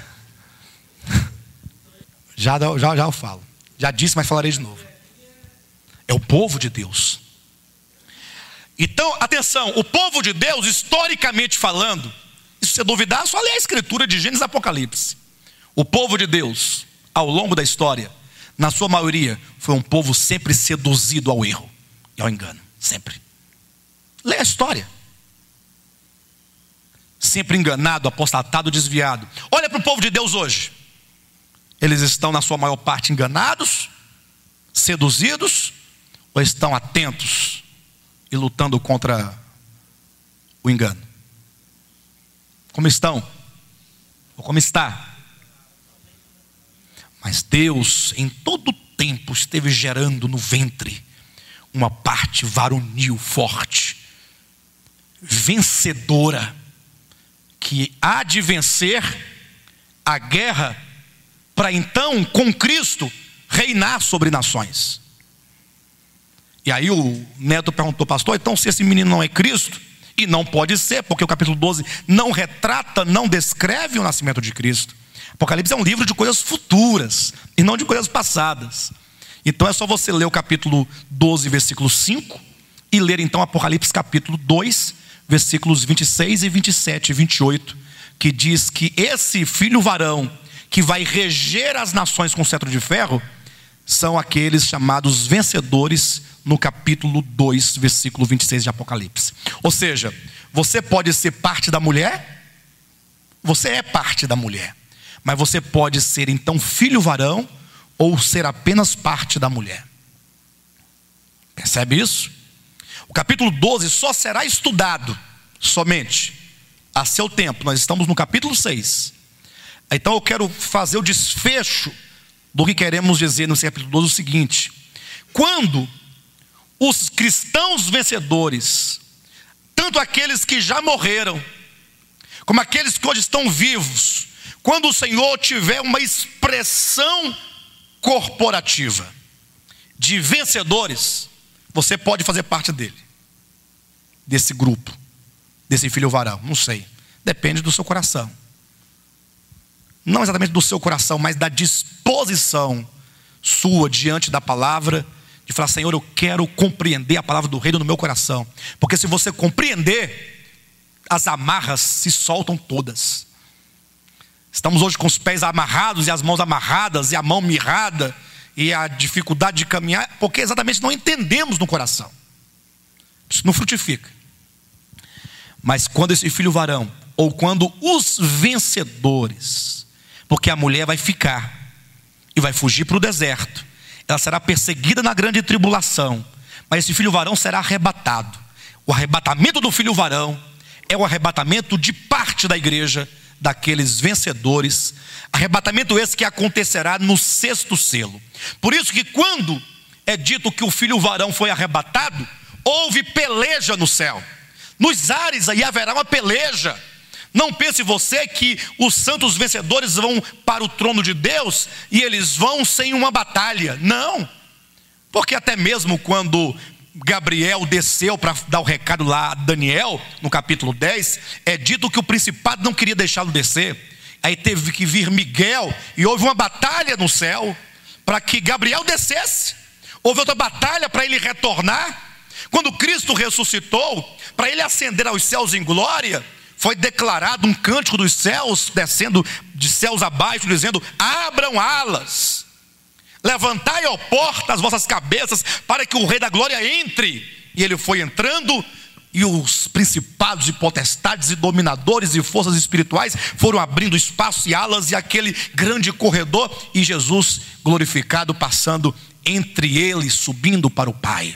Já eu falo. Já disse, mas falarei de novo. É o povo de Deus. Então, atenção, o povo de Deus, historicamente falando, se você duvidar, só lê a escritura de Gênesis e Apocalipse. O povo de Deus, ao longo da história, na sua maioria, foi um povo sempre seduzido ao erro e ao engano. Sempre. Lê a história. Sempre enganado, apostatado, desviado. Olha para o povo de Deus hoje. Eles estão, na sua maior parte, enganados, seduzidos, ou estão atentos e lutando contra o engano? Como estão? Ou como está? Mas Deus, em todo tempo, esteve gerando no ventre uma parte varonil, forte, vencedora, que há de vencer a guerra, para então, com Cristo, reinar sobre nações. E aí o neto perguntou, pastor, então se esse menino não é Cristo, e não pode ser, porque o capítulo 12 não retrata, não descreve o nascimento de Cristo. Apocalipse é um livro de coisas futuras, e não de coisas passadas. Então é só você ler o capítulo 12, versículo 5, e ler então Apocalipse capítulo 2, versículos 26 e 27 e 28, que diz que esse filho varão, que vai reger as nações com cetro de ferro, são aqueles chamados vencedores, no capítulo 2, versículo 26 de Apocalipse. Ou seja, você pode ser parte da mulher, você é parte da mulher, mas você pode ser então filho varão, ou ser apenas parte da mulher. Percebe isso? O capítulo 12 só será estudado, somente, a seu tempo. Nós estamos no capítulo 6. Então eu quero fazer o desfecho do que queremos dizer no capítulo 12, o seguinte: quando os cristãos vencedores, tanto aqueles que já morreram, como aqueles que hoje estão vivos, quando o Senhor tiver uma expressão corporativa de vencedores, você pode fazer parte dele, desse grupo, desse filho varão, não sei, depende do seu coração. Não exatamente do seu coração, mas da disposição sua diante da palavra, de falar, Senhor, eu quero compreender a palavra do reino no meu coração. Porque se você compreender, as amarras se soltam todas. Estamos hoje com os pés amarrados e as mãos amarradas e a mão mirrada e a dificuldade de caminhar, porque exatamente não entendemos no coração. Isso não frutifica. Mas quando esse filho varão, ou quando os vencedores, porque a mulher vai ficar e vai fugir para o deserto, ela será perseguida na grande tribulação, mas esse filho varão será arrebatado. O arrebatamento do filho varão é o arrebatamento de parte da igreja daqueles vencedores. Arrebatamento esse que acontecerá no 6º selo. Por isso que quando é dito que o filho varão foi arrebatado, houve peleja no céu. Nos ares aí haverá uma peleja. Não pense você que os santos vencedores vão para o trono de Deus e eles vão sem uma batalha. Não. Porque até mesmo quando Gabriel desceu para dar o recado lá a Daniel, no capítulo 10, é dito que o principado não queria deixá-lo descer. Aí teve que vir Miguel e houve uma batalha no céu para que Gabriel descesse. Houve outra batalha para ele retornar. Quando Cristo ressuscitou, para ele ascender aos céus em glória, foi declarado um cântico dos céus, descendo de céus abaixo, dizendo: abram alas, levantai, ó porta, as vossas cabeças, para que o Rei da Glória entre. E ele foi entrando, e os principados e potestades e dominadores e forças espirituais foram abrindo espaço e alas, e aquele grande corredor, e Jesus glorificado passando entre eles, subindo para o Pai.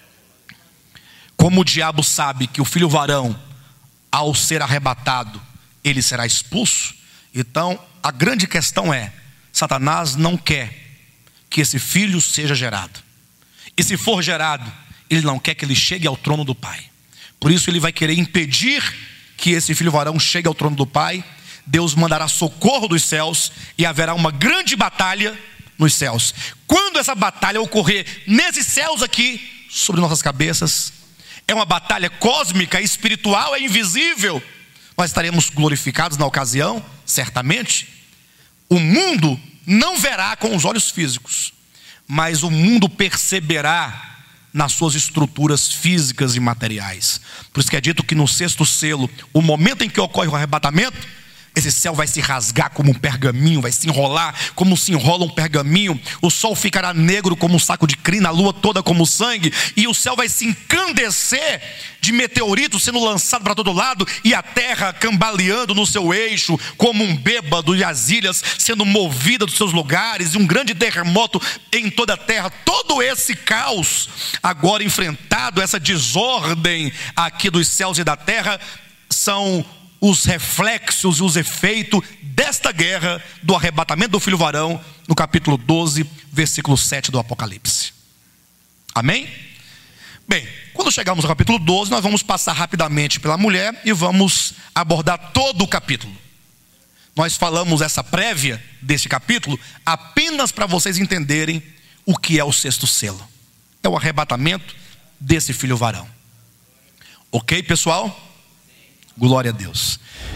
Como o diabo sabe que o filho varão, ao ser arrebatado, ele será expulso, então a grande questão é: Satanás não quer que esse filho seja gerado, e se for gerado, ele não quer que ele chegue ao trono do Pai. Por isso ele vai querer impedir que esse filho varão chegue ao trono do Pai. Deus mandará socorro dos céus e haverá uma grande batalha nos céus. Quando essa batalha ocorrer nesses céus aqui, sobre nossas cabeças, é uma batalha cósmica, espiritual, é invisível. Nós estaremos glorificados na ocasião, certamente. O mundo não verá com os olhos físicos, mas o mundo perceberá nas suas estruturas físicas e materiais. Por isso que é dito que no 6º selo, o momento em que ocorre o arrebatamento, esse céu vai se rasgar como um pergaminho, vai se enrolar como se enrola um pergaminho. O sol ficará negro como um saco de crina, a lua toda como sangue, e o céu vai se encandecer de meteoritos sendo lançado para todo lado, e a terra cambaleando no seu eixo como um bêbado, e as ilhas sendo movidas dos seus lugares, e um grande terremoto em toda a terra. Todo esse caos agora enfrentado, essa desordem aqui dos céus e da terra, são os reflexos e os efeitos desta guerra do arrebatamento do filho varão, no capítulo 12, versículo 7 do Apocalipse. Amém? Bem, quando chegarmos ao capítulo 12, nós vamos passar rapidamente pela mulher e vamos abordar todo o capítulo. Nós falamos essa prévia deste capítulo apenas para vocês entenderem o que é o 6º selo. É o arrebatamento desse filho varão. Ok, pessoal? Glória a Deus.